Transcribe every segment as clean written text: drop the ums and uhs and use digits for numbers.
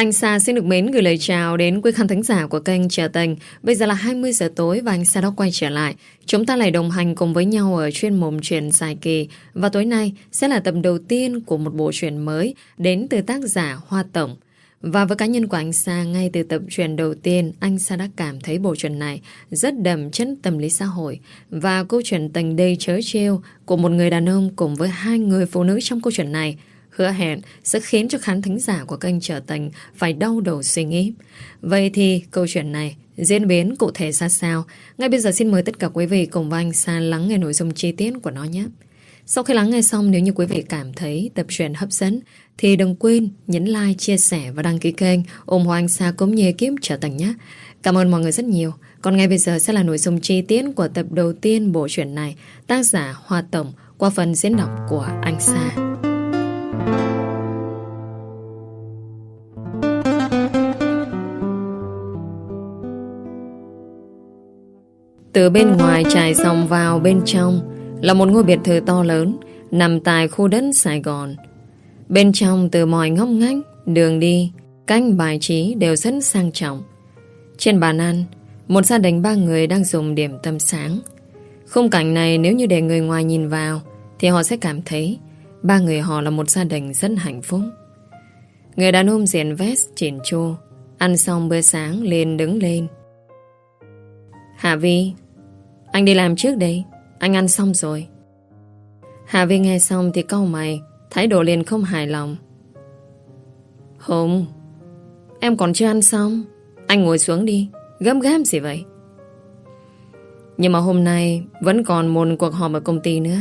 Anh Sa xin được mến gửi lời chào đến quý khán thính giả của kênh Trà Tình. Bây giờ là 20 giờ tối và anh Sa đã quay trở lại. Chúng ta lại đồng hành cùng với nhau ở chuyên mục truyện dài kỳ. Và tối nay sẽ là tập đầu tiên của một bộ truyện mới đến từ tác giả Hoa Tổng. Và với cá nhân của anh Sa, ngay từ tập truyện đầu tiên, anh Sa đã cảm thấy bộ truyện này rất đậm chất tâm lý xã hội. Và câu chuyện tình đầy trớ trêu của một người đàn ông cùng với hai người phụ nữ trong câu chuyện này hứa hẹn sẽ khiến cho khán thính giả của kênh Trở Tình phải đau đầu suy nghĩ. Vậy thì câu chuyện này diễn biến cụ thể ra sao? Ngay bây giờ xin mời tất cả quý vị cùng với anh Sa lắng nghe nội dung chi tiết của nó nhé. Sau khi lắng nghe xong, nếu như quý vị cảm thấy tập truyện hấp dẫn thì đừng quên nhấn like, chia sẻ và đăng ký kênh ủng hộ anh Sa cũng như ekip Trở Tình nhé. Cảm ơn mọi người rất nhiều. Còn ngay bây giờ sẽ là nội dung chi tiết của tập đầu tiên bộ truyện này, tác giả Hoa Tổng qua phần diễn đọc của anh Sa. Từ bên ngoài trải dòng vào bên trong là một ngôi biệt thự to lớn nằm tại khu đất Sài Gòn. Bên trong từ mọi ngóc ngách, đường đi, cách bài trí đều rất sang trọng. Trên bàn ăn, một gia đình 3 người đang dùng điểm tâm sáng. Khung cảnh này nếu như để người ngoài nhìn vào thì họ sẽ cảm thấy 3 người họ là một gia đình rất hạnh phúc. Người đàn ông diện vest chỉn chu ăn xong bữa sáng liền đứng lên. Hà Vi, anh đi làm trước đây, anh ăn xong rồi. Hà Vi nghe xong thì cau mày, thái độ liền không hài lòng. Hùng, em còn chưa ăn xong, anh ngồi xuống đi, gấp gáp gì vậy? Nhưng mà hôm nay vẫn còn một cuộc họp ở công ty nữa.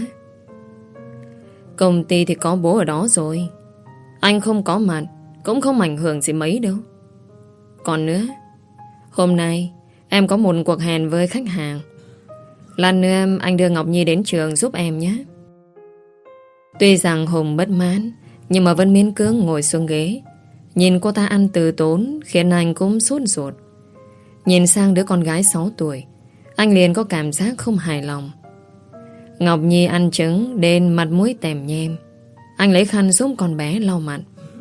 Công ty thì có bố ở đó rồi, anh không có mặt cũng không ảnh hưởng gì mấy đâu. Còn nữa, hôm nay em có một cuộc hẹn với khách hàng. Lát nữa anh đưa Ngọc Nhi đến trường giúp em nhé. Tuy rằng Hùng bất mãn, nhưng mà vẫn miễn cưỡng ngồi xuống ghế. Nhìn cô ta ăn từ tốn khiến anh cũng sốt ruột. Nhìn sang đứa con gái 6 tuổi, anh liền có cảm giác không hài lòng. Ngọc Nhi ăn trứng đến mặt mũi tèm nhem. Anh lấy khăn giúp con bé lau mặt.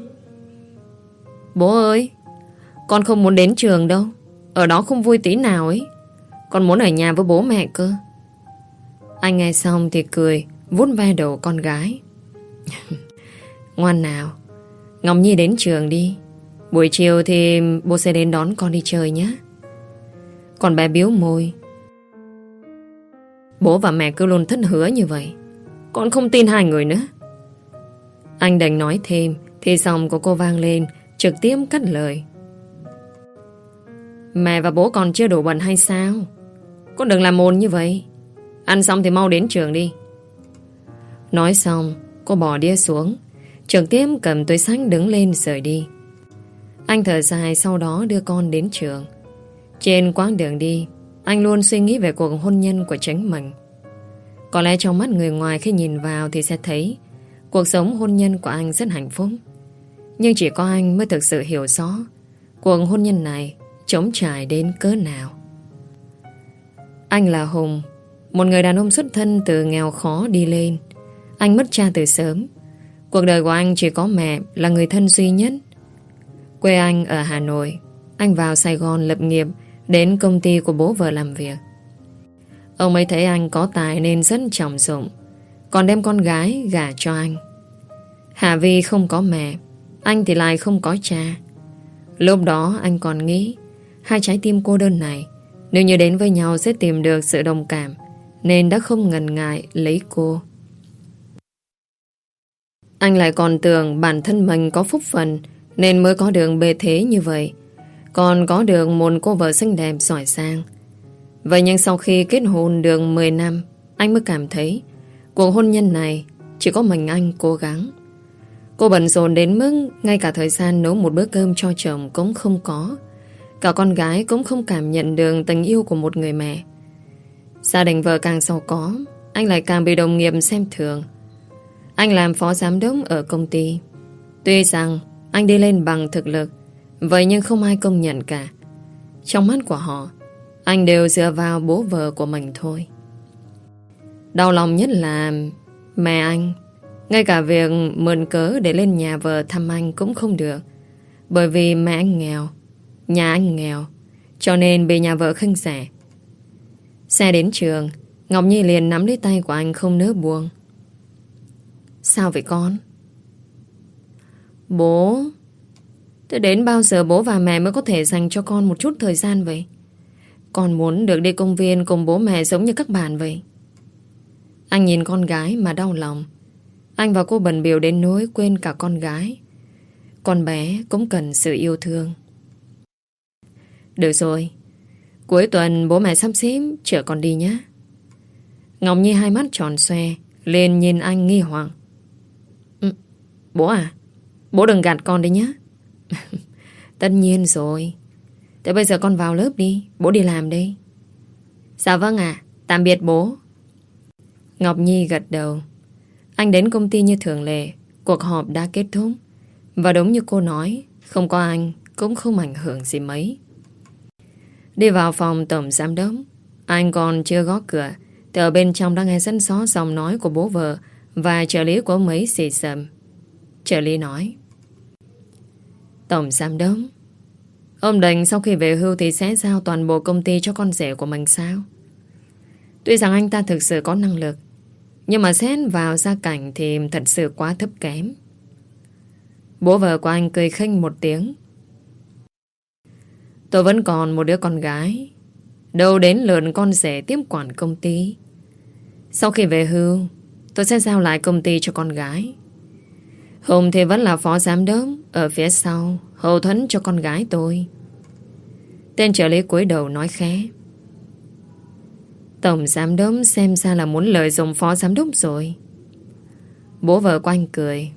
Bố ơi, con không muốn đến trường đâu, ở đó không vui tí nào ấy. Con muốn ở nhà với bố mẹ cơ. Anh nghe xong thì cười, vuốt ve đầu con gái. Ngoan nào, Ngọc Nhi đến trường đi. Buổi chiều thì bố sẽ đến đón con đi chơi nhé. Còn bé biếu môi. Bố và mẹ cứ luôn thất hứa như vậy, con không tin hai người nữa. Anh đành nói thêm thì giọng của cô vang lên, trực tiếp cắt lời. Mẹ và bố còn chưa đủ bận hay sao? Con đừng làm ồn như vậy. Ăn xong thì mau đến trường đi. Nói xong, cô bỏ đĩa xuống, trực tiếp cầm túi xách đứng lên rời đi. Anh thở dài sau đó đưa con đến trường. Trên quãng đường đi, anh luôn suy nghĩ về cuộc hôn nhân của chính mình. Có lẽ trong mắt người ngoài khi nhìn vào thì sẽ thấy cuộc sống hôn nhân của anh rất hạnh phúc. Nhưng chỉ có anh mới thực sự hiểu rõ cuộc hôn nhân này trống trải đến cỡ nào. Anh là Hùng, một người đàn ông xuất thân từ nghèo khó đi lên. Anh mất cha từ sớm. Cuộc đời của anh chỉ có mẹ là người thân duy nhất. Quê anh ở Hà Nội. Anh vào Sài Gòn lập nghiệp, đến công ty của bố vợ làm việc. Ông ấy thấy anh có tài nên rất trọng dụng, còn đem con gái gả cho anh. Hà Vi không có mẹ, anh thì lại không có cha. Lúc đó anh còn nghĩ hai trái tim cô đơn này nếu như đến với nhau sẽ tìm được sự đồng cảm, nên đã không ngần ngại lấy cô. Anh lại còn tưởng bản thân mình có phúc phần nên mới có được bề thế như vậy, còn có được một cô vợ xinh đẹp giỏi giang. Vậy nhưng sau khi kết hôn được 10 năm, anh mới cảm thấy cuộc hôn nhân này chỉ có mình anh cố gắng. Cô bận rộn đến mức ngay cả thời gian nấu một bữa cơm cho chồng cũng không có. Cả con gái cũng không cảm nhận được tình yêu của một người mẹ. Gia đình vợ càng giàu có, anh lại càng bị đồng nghiệp xem thường. Anh làm phó giám đốc ở công ty. Tuy rằng anh đi lên bằng thực lực, vậy nhưng không ai công nhận cả. Trong mắt của họ, anh đều dựa vào bố vợ của mình thôi. Đau lòng nhất là mẹ anh, ngay cả việc mượn cớ để lên nhà vợ thăm anh cũng không được. Bởi vì mẹ anh nghèo, nhà anh nghèo, cho nên bị nhà vợ khinh rẻ. Xe đến trường, Ngọc Nhi liền nắm lấy tay của anh không nỡ buông. Sao vậy con? Bố, thế đến bao giờ bố và mẹ mới có thể dành cho con một chút thời gian vậy? Con muốn được đi công viên cùng bố mẹ giống như các bạn vậy. Anh nhìn con gái mà đau lòng. Anh và cô bận bịu đến nỗi quên cả con gái. Con bé cũng cần sự yêu thương. Được rồi, cuối tuần bố mẹ sắp xếp chở con đi nhé. Ngọc Nhi hai mắt tròn xoe lên nhìn anh nghi hoặc. Bố à, bố đừng gạt con đi nhé. Tất nhiên rồi. Thế bây giờ con vào lớp đi, bố đi làm đây. Dạ vâng ạ, tạm biệt bố. Ngọc Nhi gật đầu. Anh đến công ty như thường lệ. Cuộc họp đã kết thúc. Và đúng như cô nói, không có anh cũng không ảnh hưởng gì mấy. Đi vào phòng tổng giám đốc, anh còn chưa gõ cửa thì ở bên trong đã nghe dẫn xó giọng nói của bố vợ và trợ lý của ông ấy xì xầm. Trợ lý nói: Tổng giám đốc, ông định sau khi về hưu thì sẽ giao toàn bộ công ty cho con rể của mình sao? Tuy rằng anh ta thực sự có năng lực, nhưng mà xét vào gia cảnh thì thật sự quá thấp kém. Bố vợ của anh cười khinh một tiếng. Tôi vẫn còn một đứa con gái, đâu đến lượt con rể tiếp quản công ty. Sau khi về hưu, tôi sẽ giao lại công ty cho con gái. Hùng thì vẫn là phó giám đốc ở phía sau, hậu thuẫn cho con gái tôi. Tên trợ lý cúi đầu nói khẽ: Tổng giám đốc xem ra là muốn lợi dụng phó giám đốc rồi. Bố vợ của anh cười.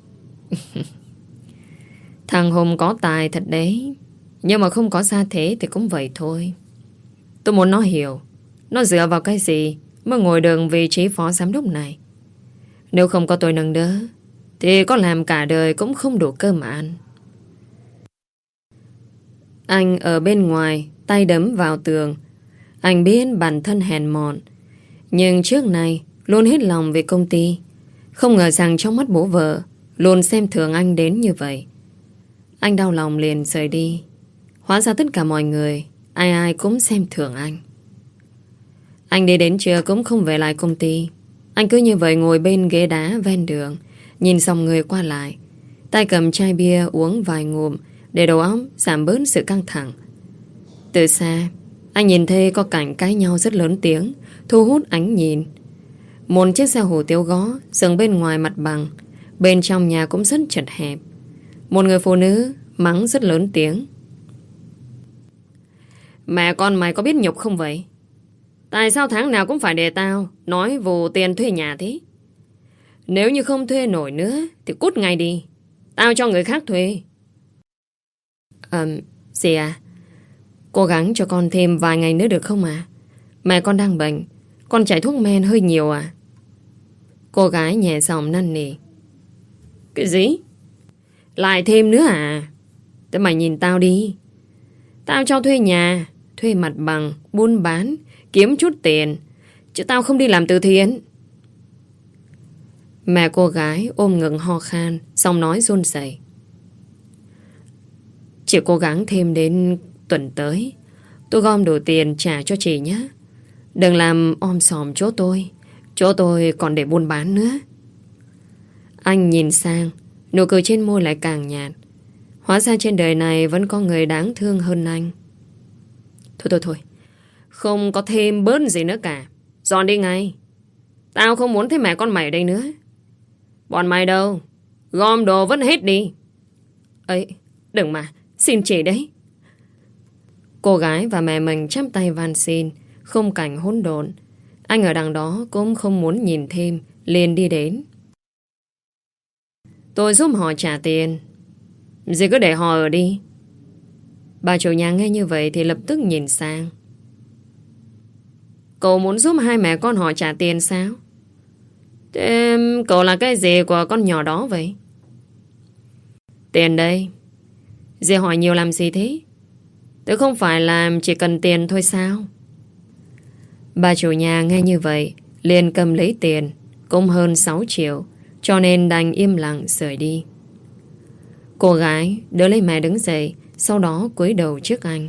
Thằng Hùng có tài thật đấy, nhưng mà không có gia thế thì cũng vậy thôi. Tôi muốn nó hiểu nó dựa vào cái gì mới ngồi được vị trí phó giám đốc này. Nếu không có tôi nâng đỡ thì có làm cả đời cũng không đủ cơm mà ăn. Anh ở bên ngoài, tay đấm vào tường. Anh biết bản thân hèn mọn, nhưng trước này luôn hết lòng về công ty. Không ngờ rằng trong mắt bố vợ luôn xem thường anh đến như vậy. Anh đau lòng liền rời đi. Hóa ra tất cả mọi người, ai ai cũng xem thường anh. Anh đi đến trưa cũng không về lại công ty. Anh cứ như vậy ngồi bên ghế đá ven đường, nhìn dòng người qua lại, tay cầm chai bia uống vài ngụm để đầu óc giảm bớt sự căng thẳng. Từ xa, anh nhìn thấy có cảnh cãi nhau rất lớn tiếng, thu hút ánh nhìn. Một chiếc xe hủ tiếu gó dừng bên ngoài mặt bằng. Bên trong nhà cũng rất chật hẹp. Một người phụ nữ mắng rất lớn tiếng: Mẹ con mày có biết nhục không vậy? Tại sao tháng nào cũng phải để tao nói vụ tiền thuê nhà thế? Nếu như không thuê nổi nữa thì cút ngay đi, tao cho người khác thuê. Dì à, cố gắng cho con thêm vài ngày nữa được không à? Mẹ con đang bệnh, con chạy thuốc men hơi nhiều à? Cô gái nhẹ giọng năn nỉ. Cái gì? Lại thêm nữa à? Thế mày nhìn tao đi. Tao cho thuê nhà, thuê mặt bằng, buôn bán, kiếm chút tiền, chứ tao không đi làm từ thiện. Mẹ cô gái ôm ngực ho khan, giọng nói run rẩy. Chị cố gắng thêm đến tuần tới, tôi gom đủ tiền trả cho chị nhé. Đừng làm om sòm chỗ tôi. Chỗ tôi còn để buôn bán nữa. Anh nhìn sang, nụ cười trên môi lại càng nhạt. Hóa ra trên đời này vẫn có người đáng thương hơn anh. Thôi, không có thêm bớt gì nữa cả. Dọn đi ngay. Tao không muốn thấy mẹ con mày ở đây nữa. Bọn mày đâu? Gom đồ vứt hết đi. Ấy, đừng mà, xin chị đấy. Cô gái và mẹ mình chắp tay van xin. Khung cảnh hỗn độn. Anh ở đằng đó cũng không muốn nhìn thêm, liền đi đến. Tôi giúp họ trả tiền. Dì cứ để họ ở đi. Bà chủ nhà nghe như vậy thì lập tức nhìn sang. Cậu muốn giúp hai mẹ con họ trả tiền sao? Thế cậu là cái gì của con nhỏ đó vậy? Tiền đây. Dì hỏi nhiều làm gì thế? Tôi không phải là chỉ cần tiền thôi sao? Bà chủ nhà nghe như vậy liền cầm lấy tiền, cũng hơn 6 triệu, cho nên đành im lặng rời đi. Cô gái đỡ lấy mẹ đứng dậy, sau đó cúi đầu trước anh.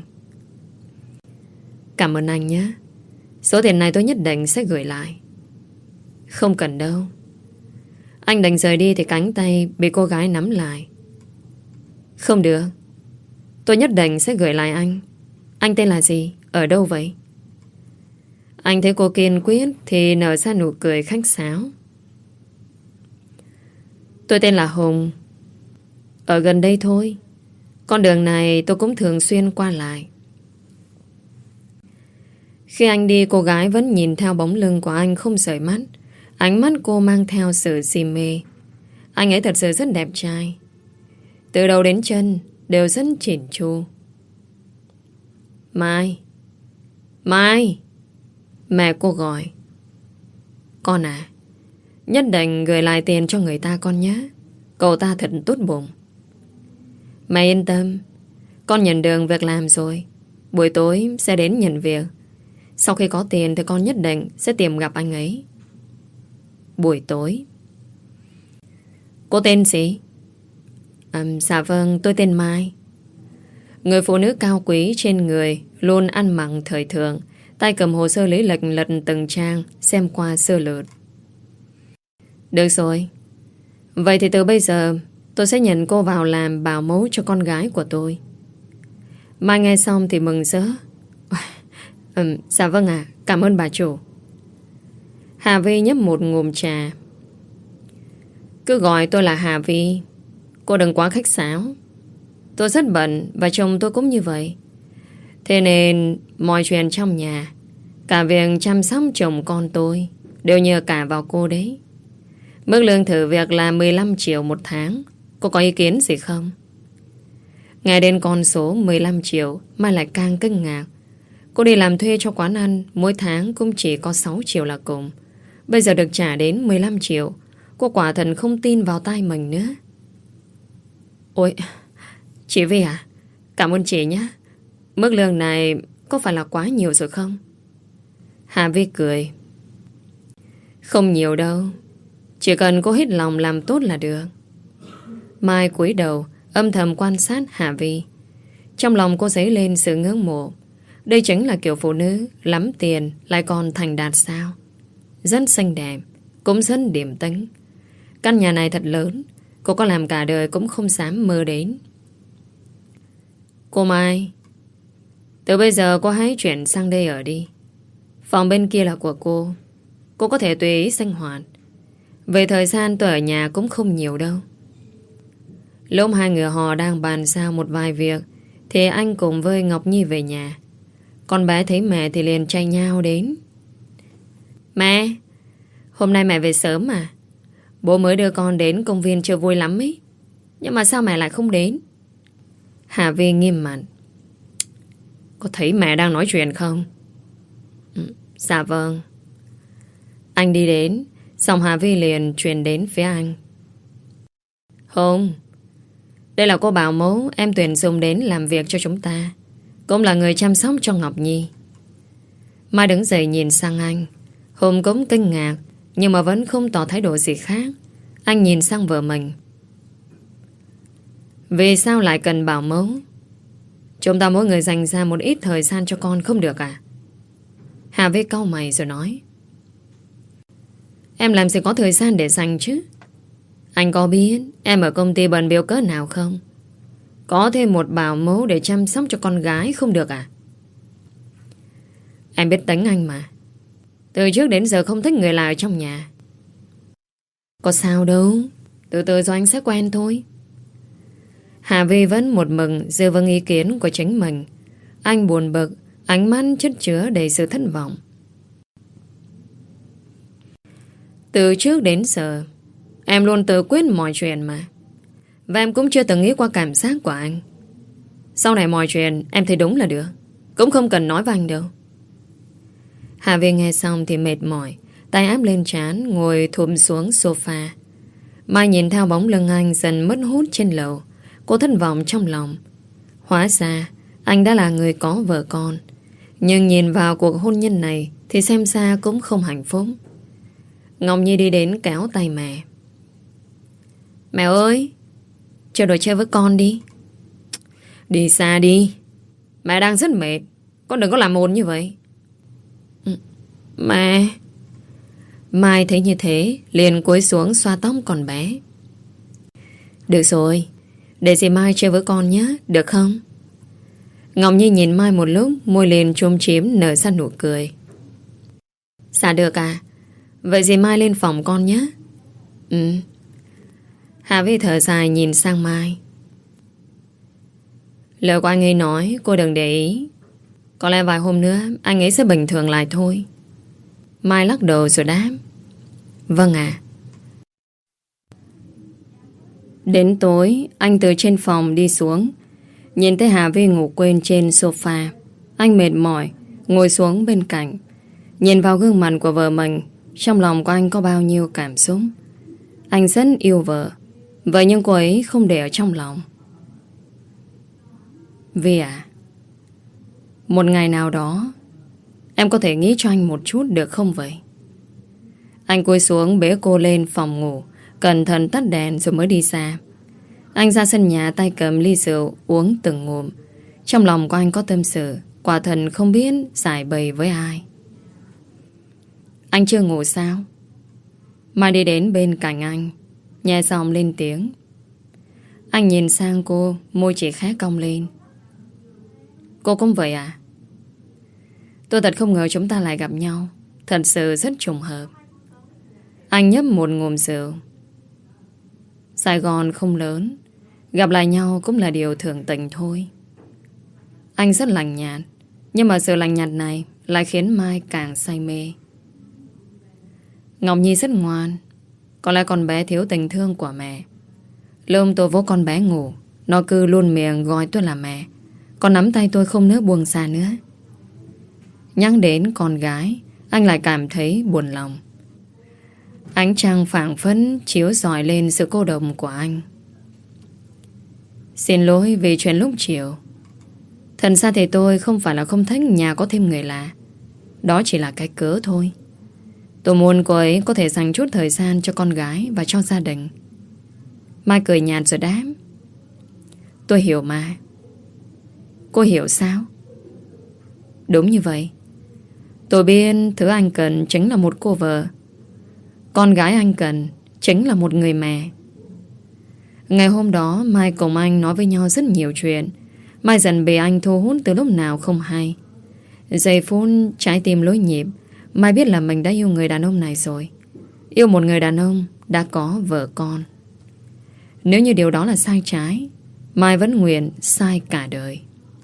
Cảm ơn anh nhé. Số tiền này tôi nhất định sẽ gửi lại. Không cần đâu. Anh định rời đi thì cánh tay bị cô gái nắm lại. Không được. Tôi nhất định sẽ gửi lại anh. Anh tên là gì? Ở đâu vậy? Anh thấy cô kiên quyết thì nở ra nụ cười khách sáo. Tôi tên là Hùng. Ở gần đây thôi. Con đường này tôi cũng thường xuyên qua lại. Khi anh đi, cô gái vẫn nhìn theo bóng lưng của anh không rời mắt. Ánh mắt cô mang theo sự si mê. Anh ấy thật sự rất đẹp trai. Từ đầu đến chân đều rất chỉn chu. Mai. Mai. Mẹ cô gọi. Con à, nhất định gửi lại tiền cho người ta con nhé. Cậu ta thật tốt bụng. Mẹ yên tâm. Con nhận được việc làm rồi. Buổi tối sẽ đến nhận việc. Sau khi có tiền thì con nhất định sẽ tìm gặp anh ấy. Buổi tối. Cô tên gì? Dạ vâng, tôi tên Mai. Người phụ nữ cao quý trên người, luôn ăn mặc thời thượng, tay cầm hồ sơ lý lịch lật từng trang, xem qua sơ lược. Được rồi. Vậy thì từ bây giờ tôi sẽ nhận cô vào làm bảo mẫu cho con gái của tôi. Mai nghe xong thì mừng rỡ. Dạ vâng ạ, cảm ơn bà chủ. Hà Vi nhấp một ngụm trà. Cứ gọi tôi là Hà Vi. Cô đừng quá khách sáo. Tôi rất bận và chồng tôi cũng như vậy. Thế nên mọi chuyện trong nhà, cả việc chăm sóc chồng con tôi, đều nhờ cả vào cô đấy. Mức lương thử việc là 15 triệu một tháng. Cô có ý kiến gì không? Nghe đến con số 15 triệu Mai lại càng kinh ngạc. Cô đi làm thuê cho quán ăn, mỗi tháng cũng chỉ có 6 triệu là cùng. Bây giờ được trả đến 15 triệu. Cô quả thật không tin vào tai mình nữa. Ôi, chị Vi à? Cảm ơn chị nhé. Mức lương này có phải là quá nhiều rồi không? Hà Vi cười. Không nhiều đâu. Chỉ cần cô hết lòng làm tốt là được. Mai cúi đầu âm thầm quan sát Hà Vi. Trong lòng cô dấy lên sự ngưỡng mộ. Đây chính là kiểu phụ nữ lắm tiền lại còn thành đạt sao. Rất xinh đẹp, cũng rất điềm tĩnh. Căn nhà này thật lớn, cô có làm cả đời cũng không dám mơ đến. Cô Mai, từ bây giờ cô hãy chuyển sang đây ở đi. Phòng bên kia là của cô. Cô có thể tùy ý sinh hoạt. Về thời gian tôi ở nhà cũng không nhiều đâu. Lúc hai người họ đang bàn giao một vài việc thì anh cùng với Ngọc Nhi về nhà. Con bé thấy mẹ thì liền chạy nhau đến. Mẹ, hôm nay mẹ về sớm mà. Bố mới đưa con đến công viên chơi vui lắm ấy. Nhưng mà sao mẹ lại không đến? Hà Vi nghiêm mặt. Có thấy mẹ đang nói chuyện không? Dạ vâng. Anh đi đến, xong Hà Vi liền truyền đến phía anh. Hùng, đây là cô bảo mẫu em tuyển dụng đến làm việc cho chúng ta. Cũng là người chăm sóc cho Ngọc Nhi. Mai đứng dậy nhìn sang anh. Hùng cũng kinh ngạc, nhưng mà vẫn không tỏ thái độ gì khác. Anh nhìn sang vợ mình. Vì sao lại cần bảo mẫu? Chúng ta mỗi người dành ra một ít thời gian cho con không được à? Hà Vi cau mày rồi nói. Em làm gì có thời gian để dành chứ? Anh có biết em ở công ty bận bịu cỡ nào không? Có thêm một bảo mẫu để chăm sóc cho con gái không được à? Em biết tính anh mà. Từ trước đến giờ không thích người lạ ở trong nhà. Có sao đâu. Từ từ rồi anh sẽ quen thôi. Hà Vi vẫn một mực giữ vững ý kiến của chính mình. Anh buồn bực, ánh mắt chất chứa đầy sự thất vọng. Từ trước đến giờ em luôn tự quyết mọi chuyện mà. Và em cũng chưa từng nghĩ qua cảm giác của anh. Sau này mọi chuyện em thấy đúng là được. Cũng không cần nói với anh đâu. Hà Vi nghe xong thì mệt mỏi, tay áp lên trán, ngồi thụp xuống sofa. Mai nhìn theo bóng lưng anh dần mất hút trên lầu. Cô thất vọng trong lòng. Hóa ra anh đã là người có vợ con. Nhưng nhìn vào cuộc hôn nhân này thì xem ra cũng không hạnh phúc. Ngọc Nhi đi đến kéo tay mẹ. Mẹ ơi, Chơi đồ chơi với con đi. Đi xa đi. Mẹ đang rất mệt. Con đừng có làm ồn như vậy. Mẹ. Mai thấy như thế liền cúi xuống xoa tóc con bé. Được rồi, để dì Mai chơi với con nhé, được không? Ngọc Nhi nhìn Mai một lúc, môi liền chúm chím nở ra nụ cười. Dạ được à. Vậy dì Mai lên phòng con nhé. Hà Vi thở dài nhìn sang Mai. Lời của anh ấy nói cô đừng để ý. Có lẽ vài hôm nữa anh ấy sẽ bình thường lại thôi. Mai lắc đầu rồi đáp. Vâng ạ. Đến tối, anh từ trên phòng đi xuống, nhìn thấy Hà Vi ngủ quên trên sofa. Anh mệt mỏi ngồi xuống bên cạnh, nhìn vào gương mặt của vợ mình. Trong lòng của anh có bao nhiêu cảm xúc. Anh rất yêu vợ, vậy nhưng cô ấy không để ở trong lòng. Vi à, một ngày nào đó em có thể nghĩ cho anh một chút được không vậy? Anh cúi xuống bế cô lên phòng ngủ, cẩn thận tắt đèn rồi mới đi ra. Anh ra sân nhà tay cầm ly rượu uống từng ngụm. Trong lòng của anh có tâm sự, quả thần không biết giải bày với ai. Anh chưa ngủ sao? Mai đi đến bên cạnh anh, nhẹ giọng lên tiếng. Anh nhìn sang cô, môi chỉ khẽ cong lên. Cô cũng vậy à? Tôi thật không ngờ chúng ta lại gặp nhau. Thật sự rất trùng hợp. Anh nhấp một ngụm rượu. Sài Gòn không lớn, gặp lại nhau cũng là điều thường tình thôi. Anh rất lạnh nhạt, nhưng mà sự lạnh nhạt này lại khiến Mai càng say mê. Ngọc Nhi rất ngoan. Có lẽ con bé thiếu tình thương của mẹ. Lúc tôi vỗ con bé ngủ, nó cứ luôn miệng gọi tôi là mẹ, còn nắm tay tôi không nỡ buông xa nữa. Nhắc đến con gái, anh lại cảm thấy buồn lòng. Ánh trăng phảng phất chiếu rọi lên sự cô độc của anh. Xin lỗi vì chuyện lúc chiều. Thật ra thì tôi không phải là không thích nhà có thêm người lạ. Đó chỉ là cái cớ thôi. Tôi muốn cô ấy có thể dành chút thời gian cho con gái và cho gia đình. Mai cười nhạt rồi đáp. Tôi hiểu mà. Cô hiểu sao? Đúng như vậy. Tôi biết thứ anh cần chính là một cô vợ. Con gái anh cần chính là một người mẹ. Ngày hôm đó Mai cùng anh nói với nhau rất nhiều chuyện. Mai dần bị anh thu hút từ lúc nào không hay. Giây phút trái tim lối nhịp, Mai biết là mình đã yêu người đàn ông này rồi. Yêu một người đàn ông đã có vợ con. Nếu như điều đó là sai trái, Mai vẫn nguyện sai cả đời.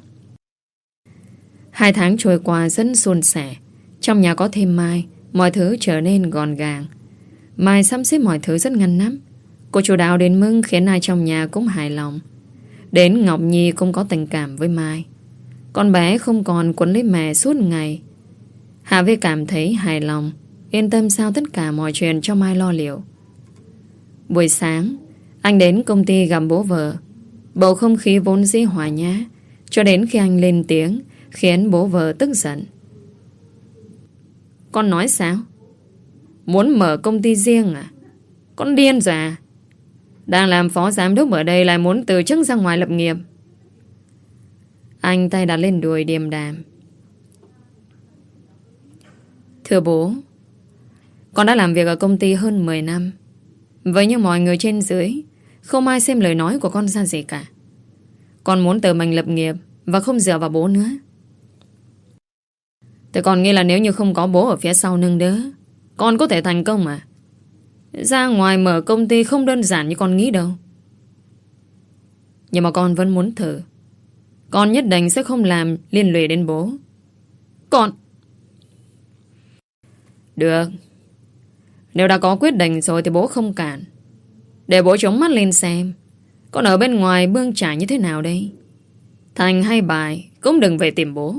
2 tháng trôi qua rất suôn sẻ. Trong nhà có thêm Mai, mọi thứ trở nên gọn gàng. Mai sắp xếp mọi thứ rất ngăn nắp. Cô chu đáo đến mức khiến ai trong nhà cũng hài lòng. Đến Ngọc Nhi cũng có tình cảm với Mai. Con bé không còn quấn lấy mẹ suốt ngày. Hà Vi cảm thấy hài lòng, yên tâm sao tất cả mọi chuyện cho Mai lo liệu. Buổi sáng, anh đến công ty gặp bố vợ. Bầu không khí vốn dĩ hòa nhã, cho đến khi anh lên tiếng khiến bố vợ tức giận. Con nói sao? Muốn mở công ty riêng à? Con điên rồi à? Đang làm phó giám đốc ở đây lại muốn từ chức ra ngoài lập nghiệp. Anh tay đặt lên đùi điềm đạm. Thưa bố, con đã làm việc ở công ty hơn 10 năm. Vậy nhưng mọi người trên dưới không ai xem lời nói của con ra gì cả. Con muốn tự mình lập nghiệp và không dựa vào bố nữa. Thì con nghĩ là nếu như không có bố ở phía sau nâng đỡ, con có thể thành công mà. Ra ngoài mở công ty không đơn giản như con nghĩ đâu. Nhưng mà con vẫn muốn thử. Con nhất định sẽ không làm liên lụy đến bố. Con... Được. Nếu đã có quyết định rồi thì bố không cản. Để bố chống mắt lên xem con ở bên ngoài bươn trải như thế nào đây. Thành hay bại cũng đừng về tìm bố.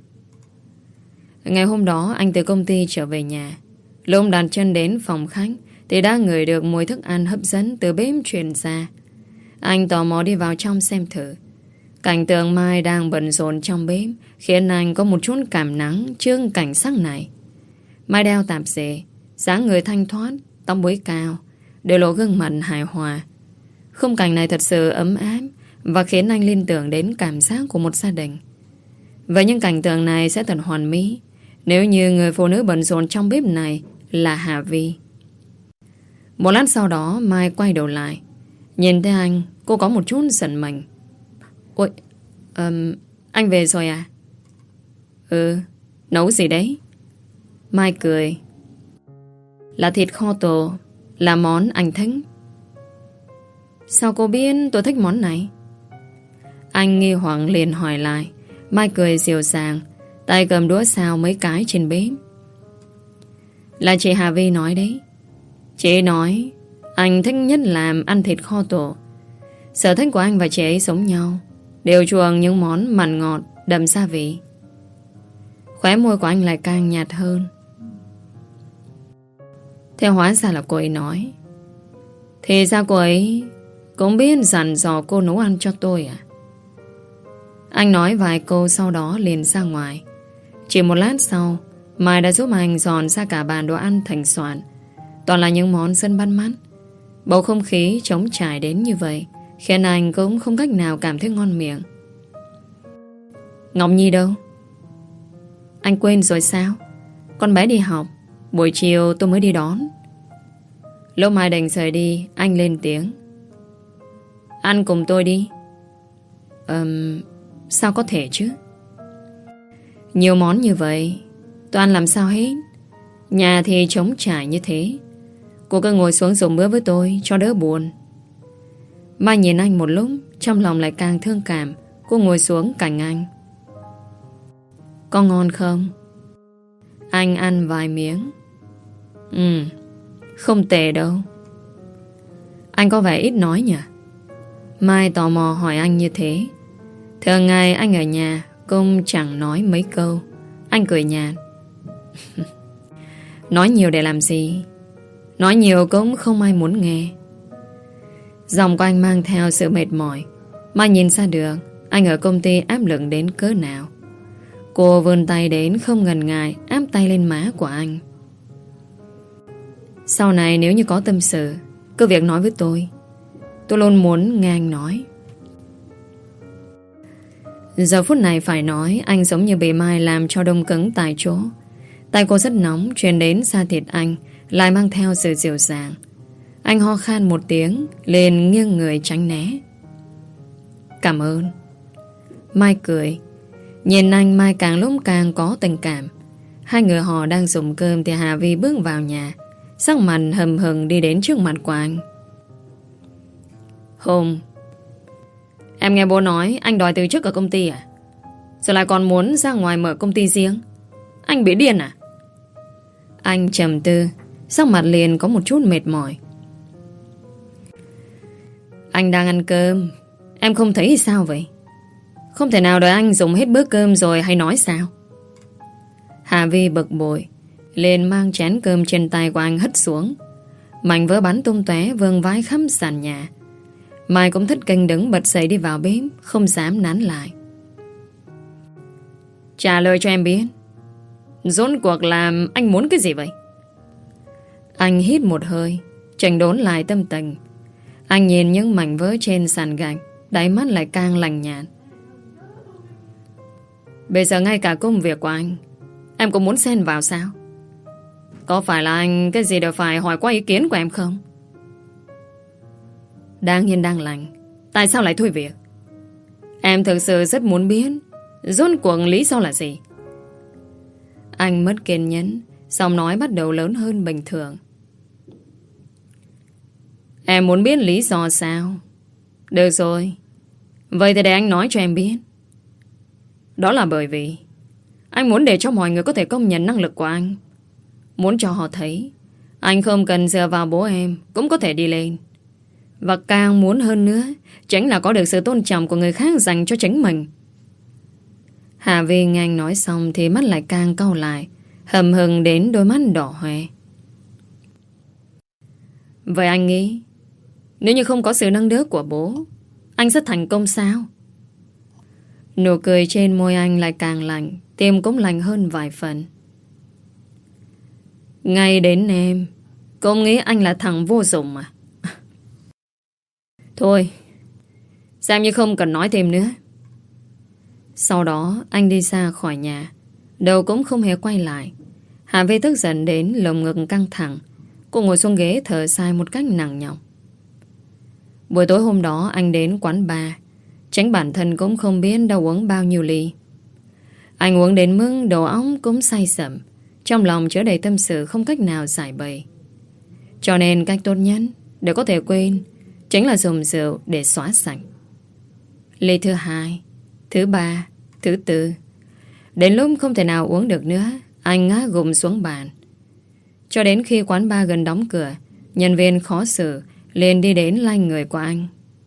Ngày hôm đó anh từ công ty trở về nhà. Lúc đặt chân đến phòng khách thì đã ngửi được mùi thức ăn hấp dẫn từ bếp truyền ra. Anh tò mò đi vào trong xem thử. Cảnh tượng Mai đang bận rộn trong bếp khiến anh có một chút cảm nắng trước cảnh sắc này. Mai đeo tạp dề, dáng người thanh thoát, tóc búi cao, để lộ gương mặt hài hòa. Khung cảnh này thật sự ấm áp và khiến anh liên tưởng đến cảm giác của một gia đình. Vậy những cảnh tượng này sẽ thật hoàn mỹ nếu như người phụ nữ bận rộn trong bếp này là Hà Vi. Một lát sau đó Mai quay đầu lại. Nhìn thấy anh, cô có một chút giận mình. Ôi, anh về rồi à? Ừ, nấu gì đấy? Mai cười. Là thịt kho tàu, là món anh thích. Sao cô biết tôi thích món này? Anh nghi hoặc liền hỏi lại. Mai cười dịu dàng, tay cầm đũa xào mấy cái trên bếp. Là chị Hà Vi nói đấy. Chị nói anh thích nhất làm ăn thịt kho tàu. Sở thích của anh và chị ấy giống nhau, đều chuộng những món mặn ngọt, đậm gia vị. Khóe môi của anh lại càng nhạt hơn. Thế hóa ra là cô ấy nói. Thì ra cô ấy cũng biết dặn dò cô nấu ăn cho tôi à? Anh nói vài câu sau đó liền ra ngoài. Chỉ một lát sau, Mai đã giúp anh dọn ra cả bàn đồ ăn thành soạn. Toàn là những món rất bắt mắt. Bầu không khí trống trải đến như vậy khiến anh cũng không cách nào cảm thấy ngon miệng. Ngọc Nhi đâu? Anh quên rồi sao? Con bé đi học, buổi chiều tôi mới đi đón. Lúc Mai định rời đi, anh lên tiếng. Ăn cùng tôi đi. Sao có thể chứ? Nhiều món như vậy tôi ăn làm sao hết. Nhà thì trống trải như thế. Cô cứ ngồi xuống dùng bữa với tôi cho đỡ buồn. Mai nhìn anh một lúc, trong lòng lại càng thương cảm. Cô ngồi xuống cạnh anh. Có ngon không? Anh ăn vài miếng. Không tệ đâu. Anh có vẻ ít nói nhỉ? Mai tò mò hỏi anh như thế. Thường ngày anh ở nhà cũng chẳng nói mấy câu. Anh cười nhạt. Nói nhiều để làm gì? Nói nhiều cũng không ai muốn nghe. Giọng của anh mang theo sự mệt mỏi. Mai nhìn ra được anh ở công ty áp lực đến cỡ nào. Cô vươn tay đến không ngần ngại áp tay lên má của anh. Sau này nếu như có tâm sự, cứ việc nói với tôi. Tôi luôn muốn nghe anh nói. Giờ phút này phải nói anh giống như bị Mai làm cho đông cứng tại chỗ. Tay cô rất nóng truyền đến da thịt anh, lại mang theo sự dịu dàng. Anh ho khan một tiếng, liền nghiêng người tránh né. Cảm ơn. Mai cười. Nhìn anh, Mai càng lúc càng có tình cảm. Hai người họ đang dùng cơm thì Hà Vi bước vào nhà, sắc mặt hầm hừng đi đến trước mặt của anh. Hùng, em nghe bố nói anh đòi từ chức ở công ty à? Rồi lại còn muốn ra ngoài mở công ty riêng. Anh bị điên à? Anh trầm tư, sắc mặt liền có một chút mệt mỏi. Anh đang ăn cơm, em không thấy sao vậy? Không thể nào đợi anh dùng hết bữa cơm rồi hay nói sao? Hà Vi bực bội, liền mang chén cơm trên tay của anh hất xuống. Mảnh vỡ bắn tung tóe vương vãi khắp sàn nhà. Mai cũng thất kinh đứng bật dậy đi vào bếp, không dám nán lại. Trả lời cho em biết, rốt cuộc là anh muốn cái gì vậy? Anh hít một hơi, chỉnh đốn lại tâm tình. Anh nhìn những mảnh vỡ trên sàn gạch, đáy mắt lại càng lạnh nhạt. Bây giờ ngay cả công việc của anh em cũng muốn xen vào sao? Có phải là anh cái gì đều phải hỏi qua ý kiến của em không? Đang yên đang lành, tại sao lại thôi việc? Em thực sự rất muốn biết rốt cuộc lý do là gì. Anh mất kiên nhẫn, giọng nói bắt đầu lớn hơn bình thường. Em muốn biết lý do sao? Được rồi, vậy thì để anh nói cho em biết. Đó là bởi vì anh muốn để cho mọi người có thể công nhận năng lực của anh. Muốn cho họ thấy anh không cần dựa vào bố em cũng có thể đi lên. Và càng muốn hơn nữa chính là có được sự tôn trọng của người khác dành cho chính mình. Hà Vi nghe anh nói xong thì mắt lại càng cau lại, hầm hừng đến đôi mắt đỏ hoe. Vậy anh nghĩ nếu như không có sự nâng đỡ của bố, anh sẽ thành công sao? Nụ cười trên môi anh lại càng lạnh, tim cũng lạnh hơn vài phần. Ngay đến em cũng nghĩ anh là thằng vô dụng mà. Thôi, xem như không cần nói thêm nữa. Sau đó anh đi ra khỏi nhà, đầu cũng không hề quay lại. Hà Vi tức giận đến lồng ngực căng thẳng. Cô ngồi xuống ghế thở dài một cách nặng nhọc. Buổi tối hôm đó anh đến quán bar. Chính bản thân cũng không biết đã uống bao nhiêu ly. Anh uống đến mức đầu óc cũng say sẩm, trong lòng chứa đầy tâm sự không cách nào giải bày. Cho nên cách tốt nhất để có thể quên chính là dùng rượu để xóa sạch. Ly thứ 2, thứ 3, thứ 4. Đến lúc không thể nào uống được nữa, anh ngã gục xuống bàn. Cho đến khi quán bar gần đóng cửa, nhân viên khó xử liền đi đến lay người của anh.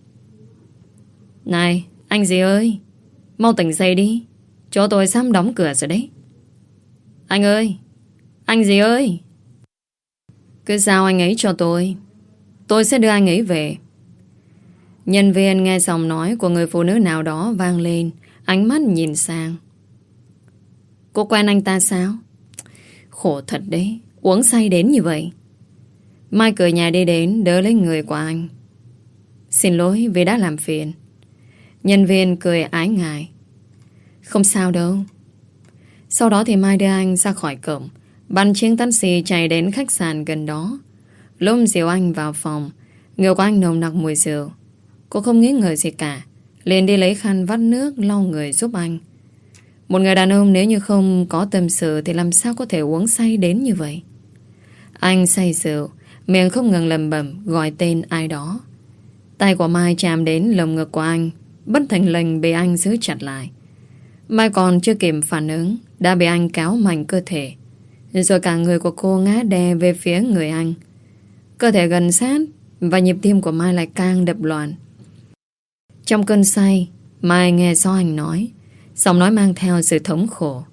Này, anh gì ơi, mau tỉnh dậy đi, chỗ tôi sắp đóng cửa rồi đấy. Anh ơi, anh gì ơi, cứ giao anh ấy cho tôi sẽ đưa anh ấy về. Nhân viên nghe giọng nói của người phụ nữ nào đó vang lên, ánh mắt nhìn sang. Cô quen anh ta sao? Khổ thật đấy, uống say đến như vậy. Mai cười nhà đi đến đỡ lấy người của anh. Xin lỗi vì đã làm phiền. Nhân viên cười ái ngại. Không sao đâu. Sau đó thì Mai đưa anh ra khỏi cổng, bắt chiếc taxi chạy đến khách sạn gần đó. Lúc dìu anh vào phòng, người của anh nồng nặc mùi rượu. Cô không nghĩ ngợi gì cả, liền đi lấy khăn vắt nước lau người giúp anh. Một người đàn ông nếu như không có tâm sự thì làm sao có thể uống say đến như vậy. Anh say rượu, miệng không ngừng lẩm bẩm gọi tên ai đó. Tay của Mai chạm đến lồng ngực của anh, bất thình lình bị anh giữ chặt lại. Mai còn chưa kịp phản ứng đã bị anh kéo mạnh cơ thể, rồi cả người của cô ngã đè về phía người anh. Cơ thể gần sát và nhịp tim của Mai lại càng đập loạn. Trong cơn say, Mai nghe rõ anh nói, giọng nói mang theo sự thống khổ.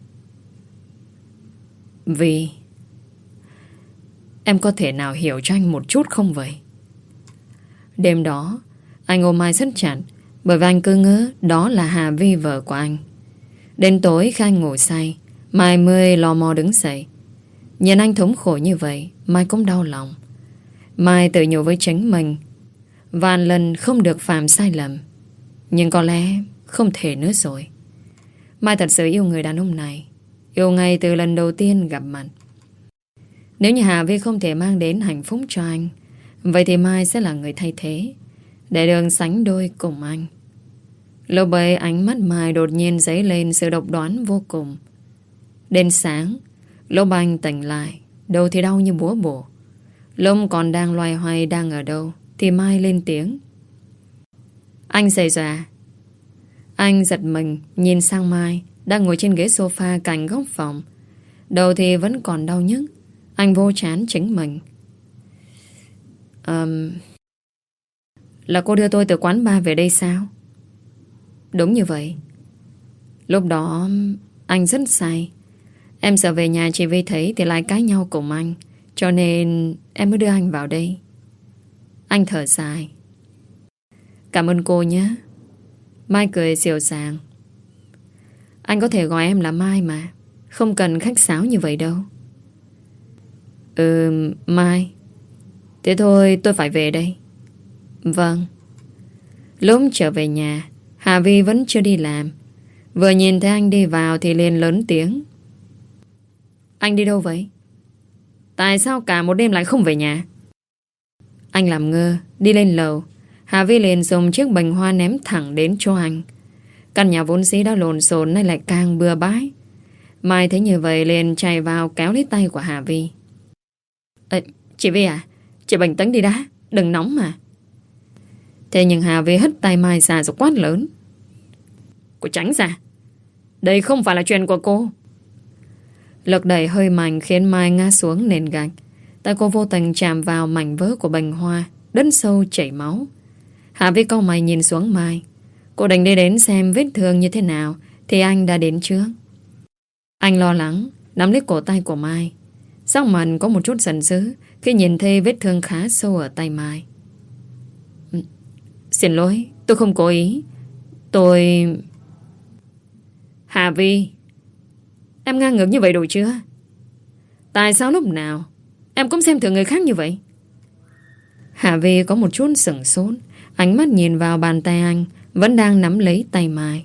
Vì em có thể nào hiểu cho anh một chút không vậy? Đêm đó anh ôm Mai rất chặt, bởi vì anh cứ ngỡ đó là Hà Vi, vợ của anh. Đến tối khi anh ngủ say, Mai mới lò mò đứng dậy. Nhìn anh thống khổ như vậy, Mai cũng đau lòng. Mai tự nhủ với chính mình, vạn lần không được phạm sai lầm, nhưng có lẽ không thể nữa rồi. Mai thật sự yêu người đàn ông này, yêu ngay từ lần đầu tiên gặp mặt. Nếu như Hà Vi không thể mang đến hạnh phúc cho anh, vậy thì Mai sẽ là người thay thế, để đường sánh đôi cùng anh. Lúc ấy ánh mắt Mai đột nhiên dấy lên sự độc đoán vô cùng. Đến sáng, lúc anh tỉnh lại, đầu thì đau như búa bổ. Lúc còn đang loay hoay đang ở đâu thì Mai lên tiếng. Anh dậy rồi à? Anh giật mình nhìn sang Mai đang ngồi trên ghế sofa cạnh góc phòng. Đầu thì vẫn còn đau nhức. Anh vô chán chính mình. Là cô đưa tôi từ quán bar về đây sao? Đúng như vậy. Lúc đó anh rất say. Em sợ về nhà chị Vi thấy thì lại cãi nhau cùng anh, cho nên em mới đưa anh vào đây. Anh thở dài. Cảm ơn cô nhé. Mai cười dịu dàng. Anh có thể gọi em là Mai mà, không cần khách sáo như vậy đâu. Mai. Thế thôi tôi phải về đây. Vâng. Lúc trở về nhà, Hà Vi vẫn chưa đi làm. Vừa nhìn thấy anh đi vào thì liền lớn tiếng. Anh đi đâu vậy? Tại sao cả một đêm lại không về nhà? Anh làm ngơ, đi lên lầu. Hà Vi liền dùng chiếc bình hoa ném thẳng đến cho anh. Căn nhà vốn dĩ đã lộn xộn nay lại càng bừa bãi. Mai thấy như vậy liền chạy vào kéo lấy tay của Hà Vi. Chị Vi à, chị bình tĩnh đi đã, đừng nóng mà. Thế nhưng Hà Vi hất tay Mai ra rồi quát lớn. Cô tránh ra, đây không phải là chuyện của cô. Lực đẩy hơi mạnh khiến Mai ngã xuống nền gạch. Tay cô vô tình chạm vào mảnh vỡ của bình hoa, đất sâu chảy máu. Hà Vi cau mày nhìn xuống Mai. Cô định đi đến xem vết thương như thế nào thì anh đã đến trước. Anh lo lắng nắm lấy cổ tay của Mai. Sắc mặt có một chút giận dữ khi nhìn thấy vết thương khá sâu ở tay Mai. Xin lỗi, tôi không cố ý. Hà Vi, em ngang ngược như vậy đủ chưa? Tại sao lúc nào em cũng xem thường người khác như vậy? Hạ Vi có một chút sửng sốt, ánh mắt nhìn vào bàn tay anh vẫn đang nắm lấy tay Mai.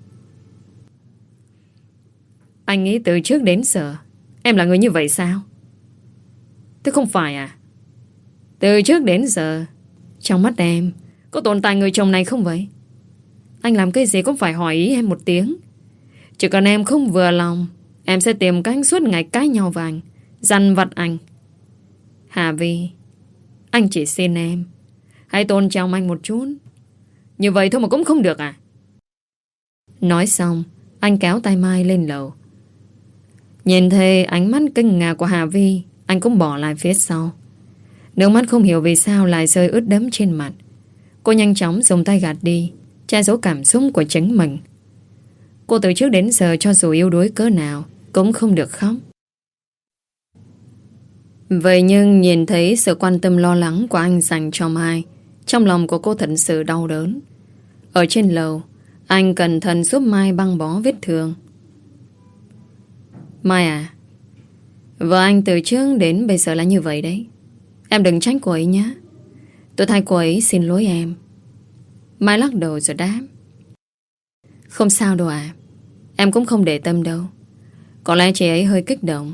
Anh nghĩ từ trước đến giờ em là người như vậy sao? Thế không phải à? Từ trước đến giờ trong mắt em có tồn tại người chồng này không vậy? Anh làm cái gì cũng phải hỏi ý em một tiếng. Chỉ cần em không vừa lòng, em sẽ tìm cách suốt ngày cãi nhau với anh, dằn vặt anh. Hà Vi, anh chỉ xin em hãy tôn trọng anh một chút. Như vậy thôi mà cũng không được à? Nói xong, anh kéo tay Mai lên lầu. Nhìn thấy ánh mắt kinh ngạc của Hà Vi, anh cũng bỏ lại phía sau. Nước mắt không hiểu vì sao lại rơi ướt đẫm trên mặt. Cô nhanh chóng dùng tay gạt đi, che giấu cảm xúc của chính mình. Cô từ trước đến giờ cho dù yếu đuối cỡ nào cũng không được khóc. Vậy nhưng nhìn thấy sự quan tâm lo lắng của anh dành cho Mai, trong lòng của cô thật sự đau đớn. Ở trên lầu, anh cẩn thận giúp Mai băng bó vết thương. Mai à, vợ anh từ trước đến bây giờ là như vậy đấy. Em đừng trách cô ấy nhé. Tôi thay cô ấy xin lỗi em. Mai lắc đầu rồi đáp. Không sao đâu à. Em cũng không để tâm đâu. Có lẽ chị ấy hơi kích động.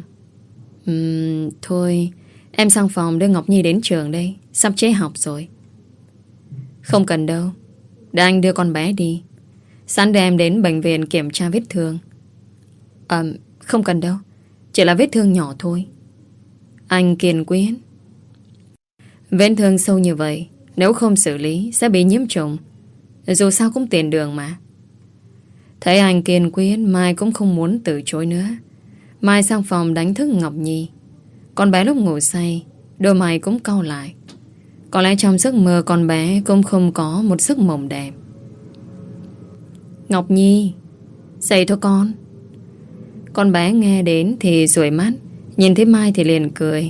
Thôi, em sang phòng đưa Ngọc Nhi đến trường đây. Sắp chế học rồi. Không cần đâu. Để anh đưa con bé đi. Sáng đưa em đến bệnh viện kiểm tra vết thương. Không cần đâu. Chỉ là vết thương nhỏ thôi. Anh kiên quyết. Vết thương sâu như vậy, nếu không xử lý sẽ bị nhiễm trùng. Dù sao cũng tiền đường mà. Thấy anh kiên quyết, Mai cũng không muốn từ chối nữa. Mai sang phòng đánh thức Ngọc Nhi. Con bé lúc ngủ say, đôi mày cũng cau lại. Có lẽ trong giấc mơ con bé cũng không có một giấc mộng đẹp. Ngọc Nhi, dậy thôi con. Con bé nghe đến thì dụi mắt, nhìn thấy Mai thì liền cười.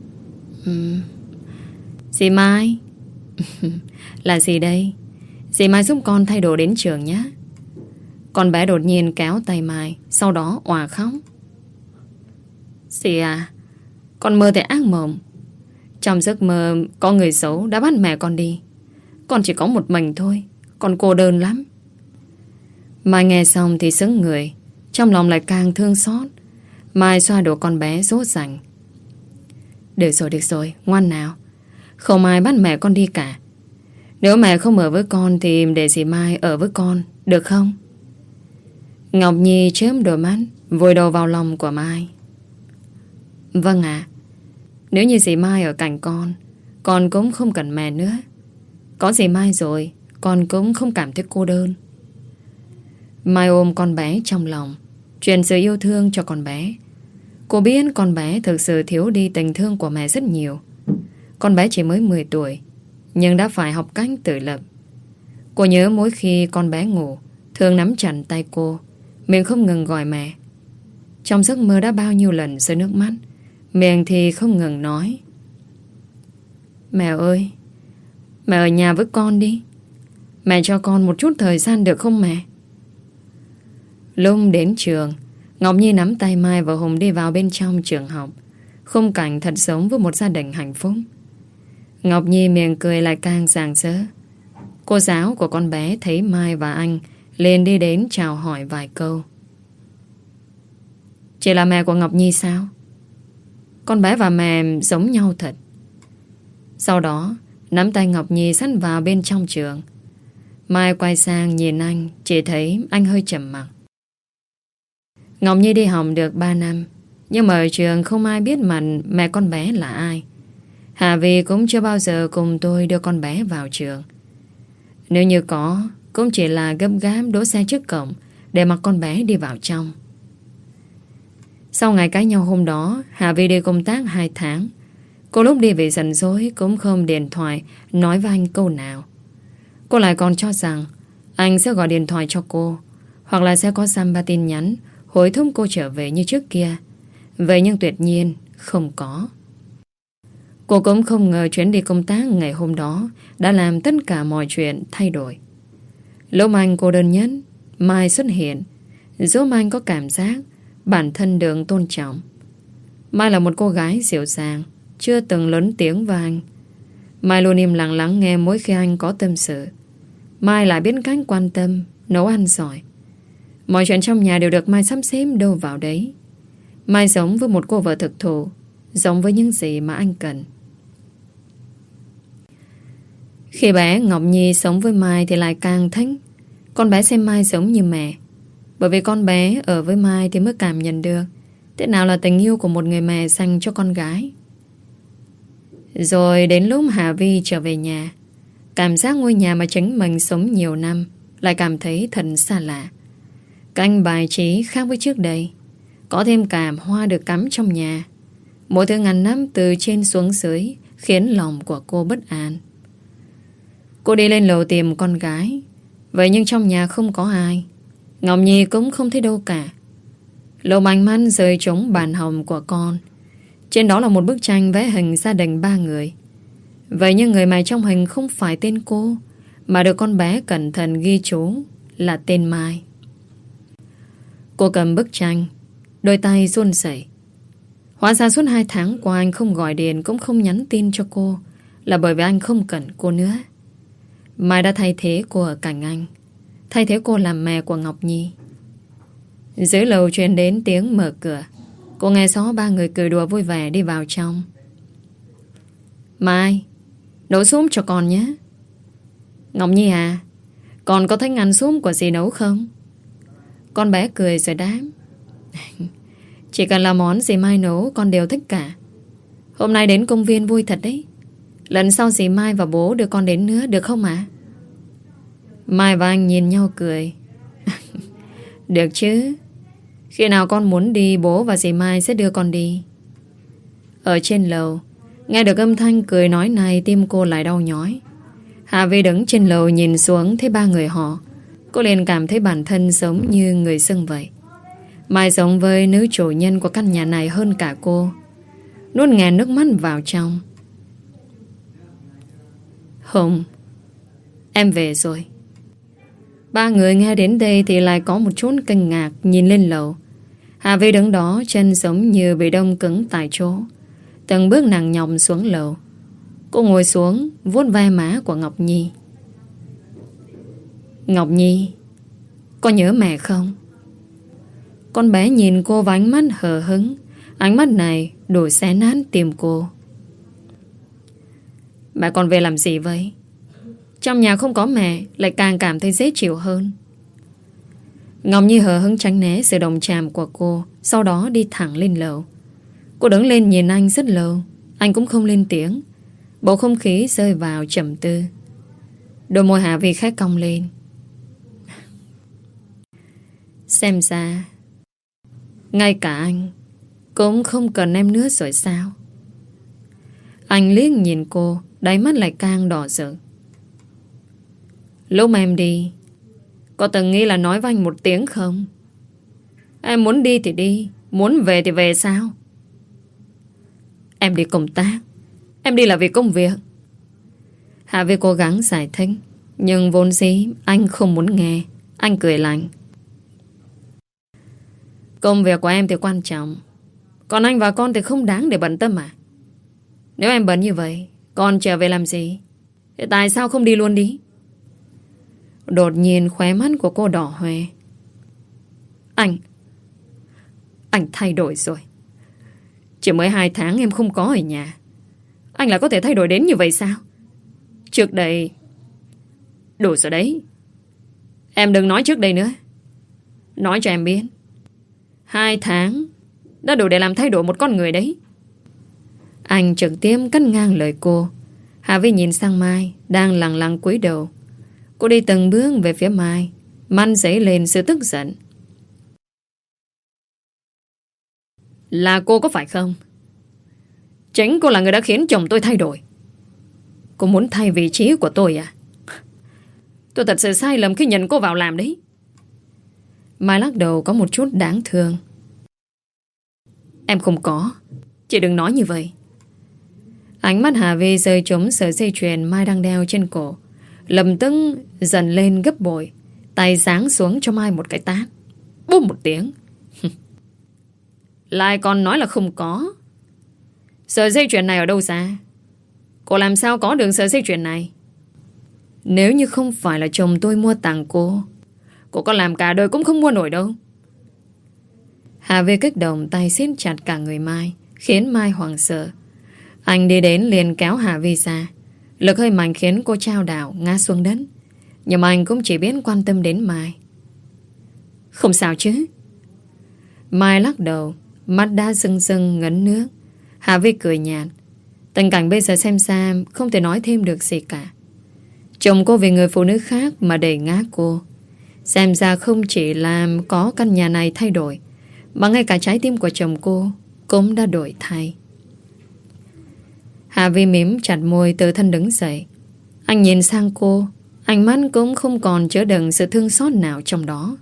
Dì Mai. Là gì đây? Dì Mai giúp con thay đồ đến trường nhé. Con bé đột nhiên kéo tay Mai, sau đó òa khóc. Dì à, con mơ thấy ác mộng. Trong giấc mơ có người xấu đã bắt mẹ con đi. Con chỉ có một mình thôi. Con cô đơn lắm. Mai nghe xong thì sững người, trong lòng lại càng thương xót. Mai xoa đầu con bé dỗ dành. Được rồi, ngoan nào. Không ai bắt mẹ con đi cả. Nếu mẹ không ở với con thì để dì Mai ở với con, được không? Ngọc Nhi chớp đôi mắt, vùi đầu vào lòng của Mai. Vâng ạ. Nếu như dì Mai ở cạnh con cũng không cần mẹ nữa. Có dì Mai rồi, con cũng không cảm thấy cô đơn. Mai ôm con bé trong lòng, truyền sự yêu thương cho con bé. Cô biết con bé thực sự thiếu đi tình thương của mẹ rất nhiều. Con bé chỉ mới 10 tuổi, nhưng đã phải học cách tự lập. Cô nhớ mỗi khi con bé ngủ, thường nắm chặt tay cô, miệng không ngừng gọi mẹ. Trong giấc mơ đã bao nhiêu lần rơi nước mắt, miệng thì không ngừng nói. Mẹ ơi, mẹ ở nhà với con đi. Mẹ cho con một chút thời gian được không mẹ? Lúc đến trường, Ngọc Nhi nắm tay Mai và Hùng đi vào bên trong trường học. Khung cảnh thật giống với một gia đình hạnh phúc. Ngọc Nhi miệng cười lại càng rạng rỡ. Cô giáo của con bé thấy Mai và anh liền đi đến chào hỏi vài câu. Chị là mẹ của Ngọc Nhi sao? Con bé và mẹ giống nhau thật. Sau đó nắm tay Ngọc Nhi dắt vào bên trong trường. Mai quay sang nhìn anh, chỉ thấy anh hơi trầm mặc. Ngọc Nhi đi học được 3 năm, nhưng mà ở trường không ai biết mặt mẹ con bé là ai. Hà Vi cũng chưa bao giờ cùng tôi đưa con bé vào trường. Nếu như có, cũng chỉ là gấp gáp đỗ xe trước cổng để mặc con bé đi vào trong. Sau ngày cãi nhau hôm đó, Hà Vi đi công tác 2 tháng. Cô lúc đi về giận dỗi cũng không điện thoại nói với anh câu nào. Cô lại còn cho rằng anh sẽ gọi điện thoại cho cô, hoặc là sẽ có dăm ba tin nhắn hối thúc cô trở về như trước kia. Vậy nhưng tuyệt nhiên không có. Cô cũng không ngờ chuyến đi công tác ngày hôm đó đã làm tất cả mọi chuyện thay đổi. Lúc anh cô đơn nhất, Mai xuất hiện, giúp anh có cảm giác bản thân được tôn trọng. Mai là một cô gái dịu dàng, chưa từng lớn tiếng với anh. Mai luôn im lặng lắng nghe mỗi khi anh có tâm sự. Mai lại biết cách quan tâm, nấu ăn giỏi. Mọi chuyện trong nhà đều được Mai sắp xếp đâu vào đấy. Mai giống với một cô vợ thực thụ, giống với những gì mà anh cần. Khi bé Ngọc Nhi sống với Mai thì lại càng thích. Con bé xem Mai giống như mẹ. Bởi vì con bé ở với Mai thì mới cảm nhận được thế nào là tình yêu của một người mẹ dành cho con gái. Rồi đến lúc Hà Vi trở về nhà, cảm giác ngôi nhà mà chính mình sống nhiều năm lại cảm thấy thật xa lạ. Canh bài trí khác với trước đây. Có thêm cả hoa được cắm trong nhà. Mỗi thứ ngăn nắp từ trên xuống dưới khiến lòng của cô bất an. Cô đi lên lầu tìm con gái. Vậy nhưng trong nhà không có ai. Ngọc Nhi cũng không thấy đâu cả. Lầu manh manh rơi trống bàn hồng của con. Trên đó là một bức tranh vẽ hình gia đình 3 người. Vậy nhưng người mày trong hình không phải tên cô, mà được con bé cẩn thận ghi chú là tên Mai. Cô cầm bức tranh, đôi tay run rẩy. Hóa ra suốt 2 tháng qua anh không gọi điện cũng không nhắn tin cho cô là bởi vì anh không cần cô nữa. Mai đã thay thế cô ở cạnh anh, thay thế cô làm mẹ của Ngọc Nhi. Dưới lầu truyền đến tiếng mở cửa. Cô nghe rõ 3 người cười đùa vui vẻ đi vào trong. Mai, nấu súp cho con nhé. Ngọc Nhi à, con có thích ăn súp của dì nấu không? Con bé cười rồi đáp. Chỉ cần là món dì Mai nấu con đều thích cả. Hôm nay đến công viên vui thật đấy. Lần sau dì Mai và bố đưa con đến nữa được không ạ? Mai và anh nhìn nhau cười. Được chứ. Khi nào con muốn đi, bố và dì Mai sẽ đưa con đi. Ở trên lầu, nghe được âm thanh cười nói này, tim cô lại đau nhói. Hà Vi đứng trên lầu nhìn xuống thấy 3 người họ. Cô liền cảm thấy bản thân giống như người xưng vậy. Mai giống với nữ chủ nhân của căn nhà này hơn cả cô. Nuốt ngàn nước mắt vào trong. Hùng, em về rồi. 3 người nghe đến đây thì lại có một chút kinh ngạc nhìn lên lầu. Hà Vi đứng đó chân giống như bị đông cứng tại chỗ. Từng bước nặng nhọc xuống lầu. Cô ngồi xuống vuốt vai má của Ngọc Nhi. Ngọc Nhi, có nhớ mẹ không? Con bé nhìn cô với ánh mắt hờ hững. Ánh mắt này đủ xé nát tim cô. Mẹ còn về làm gì vậy? Trong nhà không có mẹ lại càng cảm thấy dễ chịu hơn. Ngọc Nhi hờ hững tránh né sự đồng chạm của cô. Sau đó đi thẳng lên lầu. Cô đứng lên nhìn anh rất lâu. Anh cũng không lên tiếng. Bầu không khí rơi vào trầm tư. Đôi môi Hà Vi khẽ cong lên. Xem ra ngay cả anh cũng không cần em nữa rồi sao? Anh liếc nhìn cô, đáy mắt lại càng đỏ rực. Lúc mà em đi, có từng nghĩ là nói với anh một tiếng không? Em muốn đi thì đi, muốn về thì về sao? Em đi công tác, em đi là vì công việc. Hà Vi cố gắng giải thích, nhưng vốn dĩ anh không muốn nghe. Anh cười lạnh. Công việc của em thì quan trọng, còn anh và con thì không đáng để bận tâm à? Nếu em bận như vậy, con trở về làm gì? Thì tại sao không đi luôn đi? Đột nhiên khóe mắt của cô đỏ hoe. Anh thay đổi rồi. Chỉ mới 2 tháng em không có ở nhà, anh lại có thể thay đổi đến như vậy sao? Trước đây đủ rồi đấy. Em đừng nói trước đây nữa. Nói cho em biết, 2 tháng đã đủ để làm thay đổi một con người đấy. Anh trực tiếp cắt ngang lời cô. Hà Vi nhìn sang Mai đang lặng lặng cúi đầu. Cô đi từng bước về phía Mai, mắt dấy lên sự tức giận. Là cô có phải không? Chính cô là người đã khiến chồng tôi thay đổi. Cô muốn thay vị trí của tôi à? Tôi thật sự sai lầm khi nhận cô vào làm đấy. Mai lắc đầu có một chút đáng thương. Em không có. Chị đừng nói như vậy. Ánh mắt Hà Vi rơi trúng sợi dây chuyền Mai đang đeo trên cổ. Lập tức dần lên gấp bội. Tay giáng xuống cho Mai một cái tát. Bốp một tiếng. Lại còn nói là không có. Sợi dây chuyền này ở đâu ra? Cô làm sao có được sợi dây chuyền này? Nếu như không phải là chồng tôi mua tặng cô có làm cả đời cũng không mua nổi đâu. Hà Vi kích động, tay siết chặt cả người Mai, khiến Mai hoảng sợ. Anh đi đến liền kéo Hà Vi ra. Lực hơi mạnh khiến cô chao đảo ngã xuống đất. Nhưng mà anh cũng chỉ biết quan tâm đến Mai. Không sao chứ? Mai lắc đầu, mắt đã rưng rưng ngấn nước. Hà Vi cười nhạt. Tình cảnh bây giờ xem ra không thể nói thêm được gì cả. Chồng cô vì người phụ nữ khác mà đẩy ngã cô. Xem ra không chỉ làm có căn nhà này thay đổi, mà ngay cả trái tim của chồng cô cũng đã đổi thay. Hà Vi mím chặt môi, tự thân đứng dậy. Anh nhìn sang cô, ánh mắt cũng không còn chứa đựng sự thương xót nào trong đó.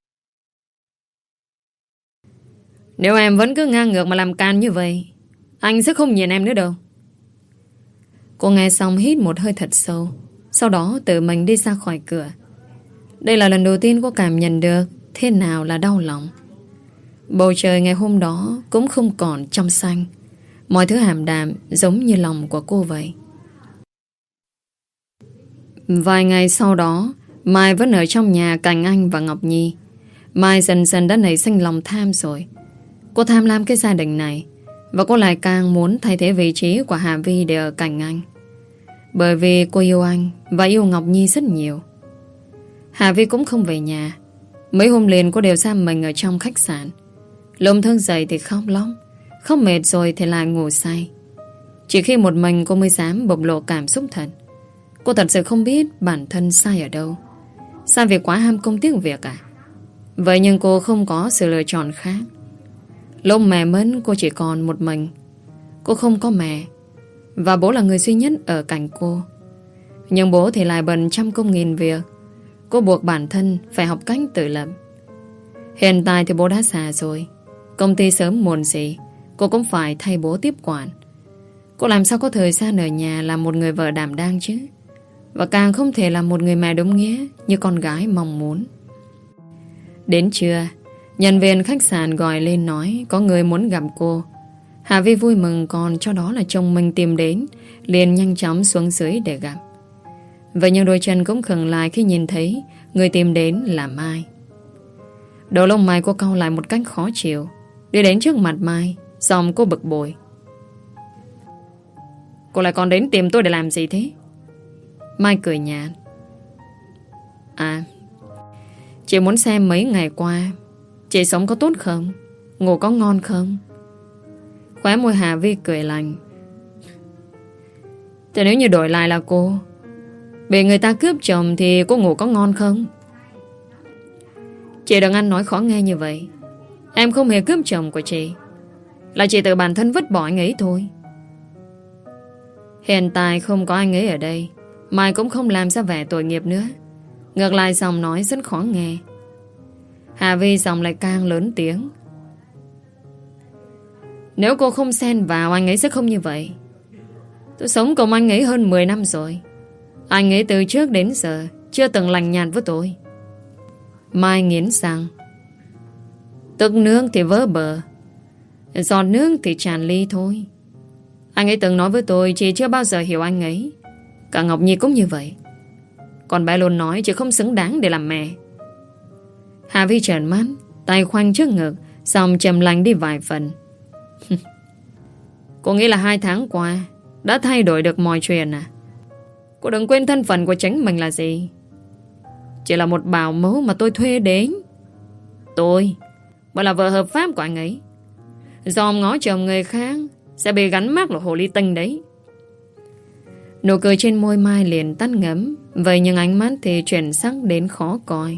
Nếu em vẫn cứ ngang ngược mà làm can như vậy, anh sẽ không nhìn em nữa đâu. Cô nghe xong hít một hơi thật sâu, sau đó tự mình đi ra khỏi cửa. Đây là lần đầu tiên cô cảm nhận được thế nào là đau lòng. Bầu trời ngày hôm đó cũng không còn trong xanh. Mọi thứ ảm đạm giống như lòng của cô vậy. Vài ngày sau đó, Mai vẫn ở trong nhà cạnh anh và Ngọc Nhi. Mai dần dần đã nảy sinh lòng tham rồi. Cô tham lam cái gia đình này, và cô lại càng muốn thay thế vị trí của Hà Vi để ở cạnh anh. Bởi vì cô yêu anh và yêu Ngọc Nhi rất nhiều. Hà Vi cũng không về nhà. Mấy hôm liền cô đều giam mình ở trong khách sạn. Lúc thức dậy thì khóc lóc, khóc mệt rồi thì lại ngủ say. Chỉ khi một mình cô mới dám bộc lộ cảm xúc thật. Cô thật sự không biết bản thân sai ở đâu. Sai vì quá ham công tiếc việc à? Vậy nhưng cô không có sự lựa chọn khác. Lúc mẹ mất cô chỉ còn một mình. Cô không có mẹ, và bố là người duy nhất ở cạnh cô. Nhưng bố thì lại bận trăm công nghìn việc. Cô buộc bản thân phải học cách tự lập. Hiện tại thì bố đã già rồi, công ty sớm muộn gì cô cũng phải thay bố tiếp quản. Cô làm sao có thời gian ở nhà làm một người vợ đảm đang chứ? Và càng không thể là một người mẹ đúng nghĩa như con gái mong muốn. Đến trưa, nhân viên khách sạn gọi lên nói có người muốn gặp cô. Hà Vi vui mừng, còn cho đó là chồng mình tìm đến, liền nhanh chóng xuống dưới để gặp. Vậy nhưng đôi chân cũng khựng lại khi nhìn thấy người tìm đến là Mai. Đầu lông mày cô cau lại một cách khó chịu, đi đến trước mặt Mai, giọng cô bực bội. Cô lại còn đến tìm tôi để làm gì thế? Mai cười nhạt. À, chị muốn xem mấy ngày qua chị sống có tốt không, ngủ có ngon không? Khóe môi Hà Vi cười lạnh. Thế nếu như đổi lại là cô, bị người ta cướp chồng thì cô ngủ có ngon không? Chị đừng ăn nói khó nghe như vậy. Em không hề cướp chồng của chị, là chị tự bản thân vứt bỏ anh ấy thôi. Hiện tại không có anh ấy ở đây, Mai cũng không làm ra vẻ tội nghiệp nữa. Ngược lại giọng nói rất khó nghe. Hà Vi giọng lại càng lớn tiếng. Nếu cô không xen vào, anh ấy sẽ không như vậy. Tôi sống cùng anh ấy hơn 10 năm rồi. Anh ấy từ trước đến giờ chưa từng lành nhạt với tôi. Mai nghiến răng. Tức nước thì vỡ bờ, giọt nước thì tràn ly thôi. Anh ấy từng nói với tôi chị chưa bao giờ hiểu anh ấy. Cả Ngọc Nhi cũng như vậy. Còn bé luôn nói chị không xứng đáng để làm mẹ. Hà Vi trợn mắt, tay khoanh trước ngực, xong trầm lạnh đi vài phần. Cô nghĩ là 2 tháng qua đã thay đổi được mọi chuyện à? Cô đừng quên thân phận của chính mình là gì. Chỉ là một bảo mẫu mà tôi thuê đến. Tôi mới là vợ hợp pháp của anh ấy. Dòm ngó chồng người khác sẽ bị gắn mác là hồ ly tinh đấy. Nụ cười trên môi Mai liền tắt ngấm. Vậy nhưng ánh mắt thì chuyển sắc đến khó coi.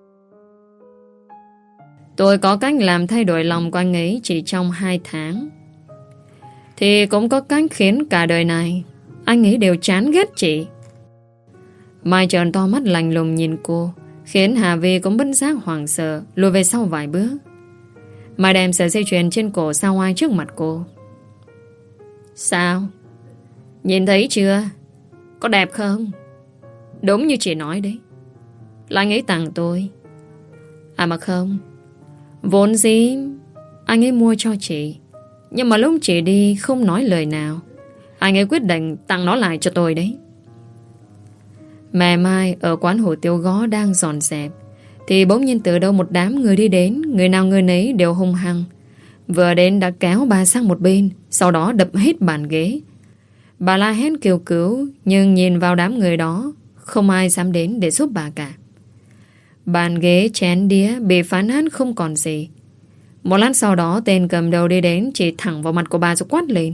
Tôi có cách làm thay đổi lòng của anh ấy chỉ trong 2 tháng. Thì cũng có cách khiến cả đời này anh ấy đều chán ghét chị. Mai trợn to mắt lạnh lùng nhìn cô, khiến Hà Vi cũng bất giác hoảng sợ, lùi về sau vài bước. Mai đem sợi dây chuyền trên cổ sao oai trước mặt cô. Sao? Nhìn thấy chưa? Có đẹp không? Đúng như chị nói đấy, là anh ấy tặng tôi. À mà không, vốn dĩ anh ấy mua cho chị, nhưng mà lúc chị đi không nói lời nào, Anh ấy quyết định tặng nó lại cho tôi đấy. Mẹ Mai ở quán hủ tiếu gó đang dọn dẹp thì bỗng nhiên từ đâu một đám người đi đến. Người nào người nấy đều hung hăng. Vừa đến đã kéo bà sang một bên, sau đó đập hết bàn ghế. Bà la hét kêu cứu, nhưng nhìn vào đám người đó không ai dám đến để giúp bà cả. Bàn ghế chén đĩa bị phá nát không còn gì. Một lát sau đó tên cầm đầu đi đến, chỉ thẳng vào mặt của bà rồi quát lên: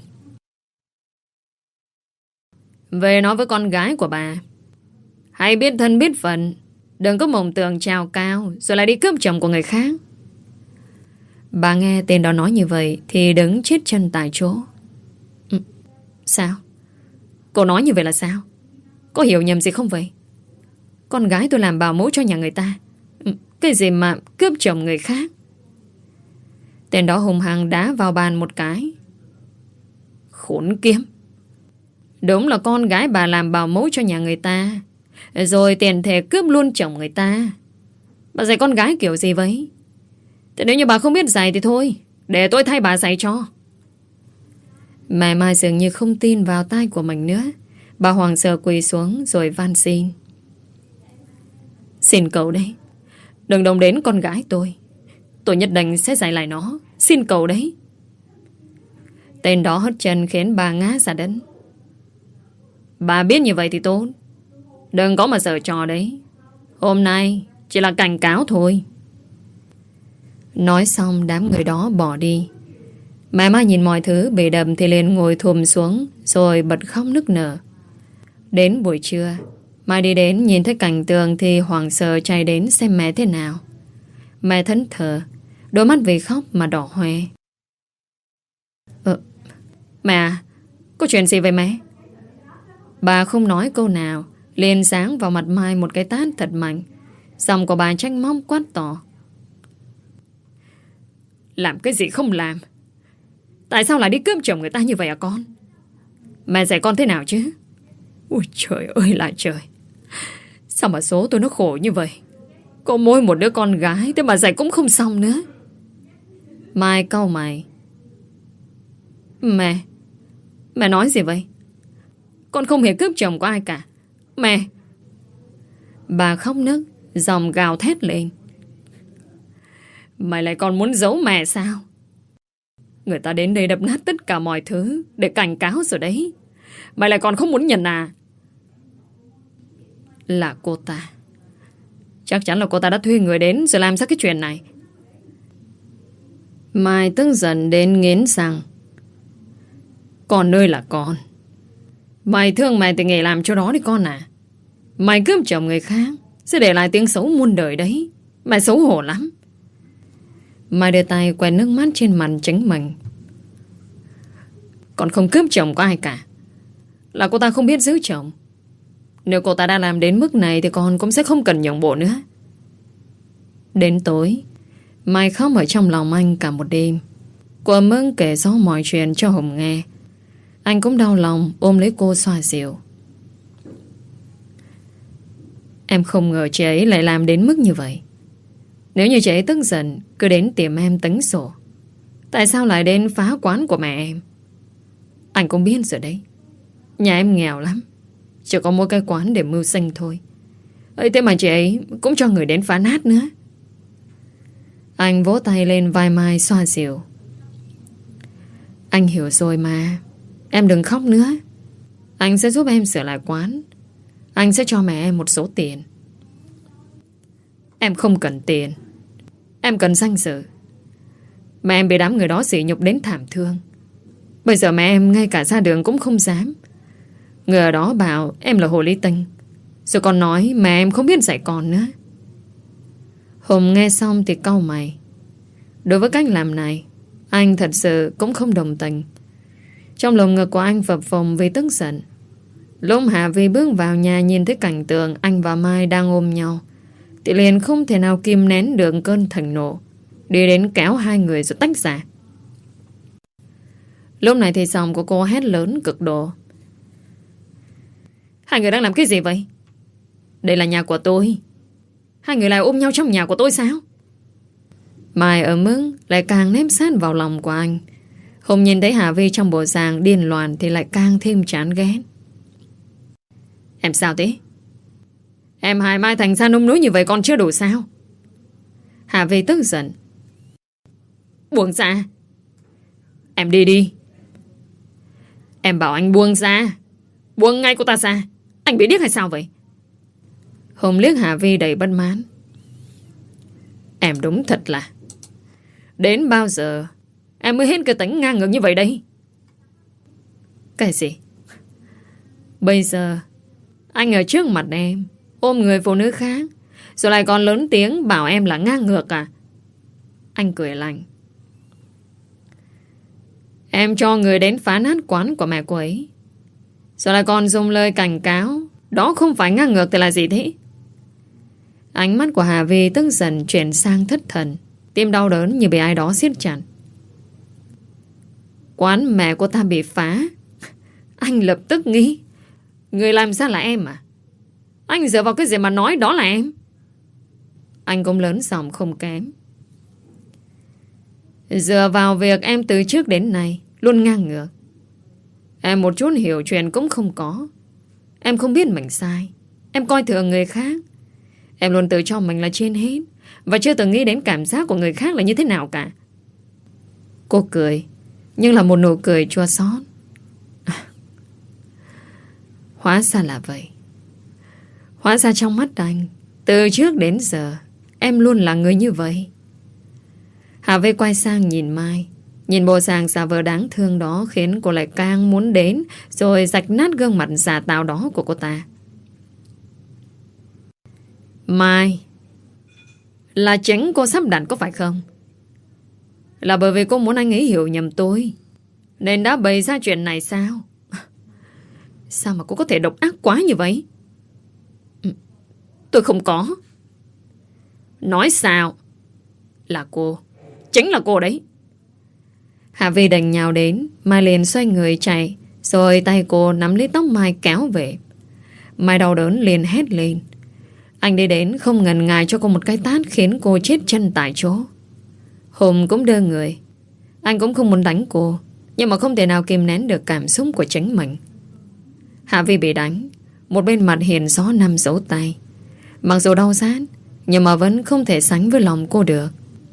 về nói với con gái của bà, hãy biết thân biết phận, đừng có mộng tưởng trèo cao rồi lại đi cướp chồng của người khác. Bà nghe tên đó nói như vậy thì đứng chết chân tại chỗ. Sao? Cô nói như vậy là sao? Có hiểu nhầm gì không vậy? Con gái tôi làm bảo mẫu cho nhà người ta. Cái gì mà cướp chồng người khác? Tên đó hùng hăng đá vào bàn một cái. Khốn kiếp! Đúng là con gái bà làm bảo mẫu cho nhà người ta, rồi tiền thể cướp luôn chồng người ta. Bà dạy con gái kiểu gì vậy? Thế nếu như bà không biết dạy thì thôi, để tôi thay bà dạy cho. Mẹ Mai dường như không tin vào tai của mình nữa. Bà hoảng sợ quỳ xuống rồi van xin: xin cậu đấy, đừng động đến con gái tôi. Tôi nhất định sẽ dạy lại nó. Xin cậu đấy. Tên đó hất chân khiến bà ngã ra đất. Bà biết như vậy thì tốt. Đừng có mà giở trò đấy. Hôm nay chỉ là cảnh cáo thôi. Nói xong đám người đó bỏ đi. Mẹ Mai nhìn mọi thứ bị đập thì liền ngồi thùm xuống rồi bật khóc nức nở. Đến buổi trưa, Mai đi đến nhìn thấy cảnh tượng thì hoảng sợ chạy đến xem mẹ thế nào. Mẹ thẫn thờ, đôi mắt vì khóc mà đỏ hoe. Mẹ, có chuyện gì vậy mẹ? Bà không nói câu nào, liền giáng vào mặt Mai một cái tát thật mạnh. Giọng của bà trách móc quát to: làm cái gì không làm? Tại sao lại đi cướp chồng người ta như vậy à con? Mẹ dạy con thế nào chứ? Ôi trời ơi là trời! Sao mà số tôi nó khổ như vậy? Có mỗi một đứa con gái, thế mà dạy cũng không xong nữa. Mai cau mày: Mẹ nói gì vậy? Con không hề cướp chồng của ai cả. Mẹ! Bà khóc nức, giọng gào thét lên: mày lại còn muốn giấu mẹ sao? Người ta đến đây đập nát tất cả mọi thứ để cảnh cáo rồi đấy. Mày lại còn không muốn nhận à? Là cô ta. Chắc chắn là cô ta đã thuê người đến rồi làm ra cái chuyện này. Mai tức giận đến nghiến răng: con ơi là con! Mày thương mẹ thì nghề làm cho đó đi con à. Mày cướp chồng người khác sẽ để lại tiếng xấu muôn đời đấy. Mày xấu hổ lắm. Mai đưa tay quẹt nước mắt trên mặt chính mình. Con không cướp chồng của ai cả. Là cô ta không biết giữ chồng. Nếu cô ta đã làm đến mức này thì con cũng sẽ không cần nhượng bộ nữa. Đến tối, Mai khóc ở trong lòng anh cả một đêm. Cô ấm ức kể rõ mọi chuyện cho Hùng nghe. Anh cũng đau lòng ôm lấy cô xoa dịu. Em không ngờ chị ấy lại làm đến mức như vậy. Nếu như chị ấy tức giận cứ đến tìm em tính sổ, tại sao lại đến phá quán của mẹ em? Anh cũng biết rồi đấy. Nhà em nghèo lắm, chỉ có mỗi cái quán để mưu sinh thôi. ấy thế mà chị ấy cũng cho người đến phá nát nữa. Anh vỗ tay lên vai Mai xoa dịu. Anh hiểu rồi mà. Em đừng khóc nữa. Anh sẽ giúp em sửa lại quán. Anh sẽ cho mẹ em một số tiền. Em không cần tiền. Em cần danh dự. Mẹ em bị đám người đó sỉ nhục đến thảm thương. Bây giờ mẹ em ngay cả ra đường cũng không dám. Người ở đó bảo em là hồ ly tinh, rồi còn nói mẹ em không biết dạy con nữa. Hùng nghe xong thì cau mày. Đối với cách làm này, anh thật sự cũng không đồng tình. Trong lồng ngực của anh phập phồng vì tức giận. Lúc Hạ Vi bước vào nhà nhìn thấy cảnh tượng anh và Mai đang ôm nhau thì liền không thể nào kìm nén được cơn thịnh nộ, đi đến kéo hai người rồi tách ra. Lúc này thì giọng của cô hét lớn cực độ. Hai người đang làm cái gì vậy? Đây là nhà của tôi. Hai người lại ôm nhau trong nhà của tôi sao? Mai ở mức lại càng ném sát vào lòng của anh. Hùng nhìn thấy Hà Vi trong bộ dạng điên loạn thì lại càng thêm chán ghét. Em sao thế? Em hại Mai thành ra nông nỗi như vậy còn chưa đủ sao? Hà Vi tức giận. Buông ra. Em đi đi. Em bảo anh buông ra. Buông ngay cô ta ra. Anh bị điếc hay sao vậy? Hùng liếc Hà Vi đầy bất mãn. Em đúng thật là. Đến bao giờ em mới hết cái tính ngang ngược như vậy đây? Cái gì? Bây giờ anh ở trước mặt em ôm người phụ nữ khác, rồi lại còn lớn tiếng bảo em là ngang ngược à? Anh cười lạnh. Em cho người đến phá nát quán của mẹ cô ấy, rồi lại còn dùng lời cảnh cáo. Đó không phải ngang ngược thì là gì thế? Ánh mắt của Hà Vi tức dần chuyển sang thất thần, tim đau đớn như bị ai đó siết chặt. Quán mẹ của ta bị phá, anh lập tức nghĩ người làm ra là em à? Anh dựa vào cái gì mà nói đó là em? Anh cũng lớn giọng không kém. Dựa vào việc em từ trước đến nay luôn ngang ngược. Em một chút hiểu chuyện cũng không có. Em không biết mình sai. Em coi thường người khác. Em luôn tự cho mình là trên hết, và chưa từng nghĩ đến cảm giác của người khác là như thế nào cả. Cô cười, nhưng là một nụ cười chua xót. Hóa ra là vậy. Hóa ra trong mắt anh, từ trước đến giờ em luôn là người như vậy. Hà Vi quay sang nhìn Mai. Nhìn bộ dạng giả vờ đáng thương đó khiến cô lại càng muốn đến rồi rạch nát gương mặt giả tạo đó của cô ta. Mai, là chính cô sắp đặt có phải không? Là bởi vì cô muốn anh ấy hiểu nhầm tôi nên đã bày ra chuyện này sao? Sao mà cô có thể độc ác quá như vậy? Tôi không có. Nói sao? Là cô. Chính là cô đấy. Hà Vi đành nhào đến. Mai liền xoay người chạy, rồi tay cô nắm lấy tóc Mai kéo về. Mai đau đớn liền hét lên. Anh đi đến không ngần ngại cho cô một cái tát khiến cô chết chân tại chỗ. Hùng cũng đơ người. Anh cũng không muốn đánh cô, nhưng mà không thể nào kìm nén được cảm xúc của chính mình. Hà Vi bị đánh, một bên mặt hiện rõ 5 dấu tay. Mặc dù đau rát, nhưng mà vẫn không thể sánh với lòng cô được.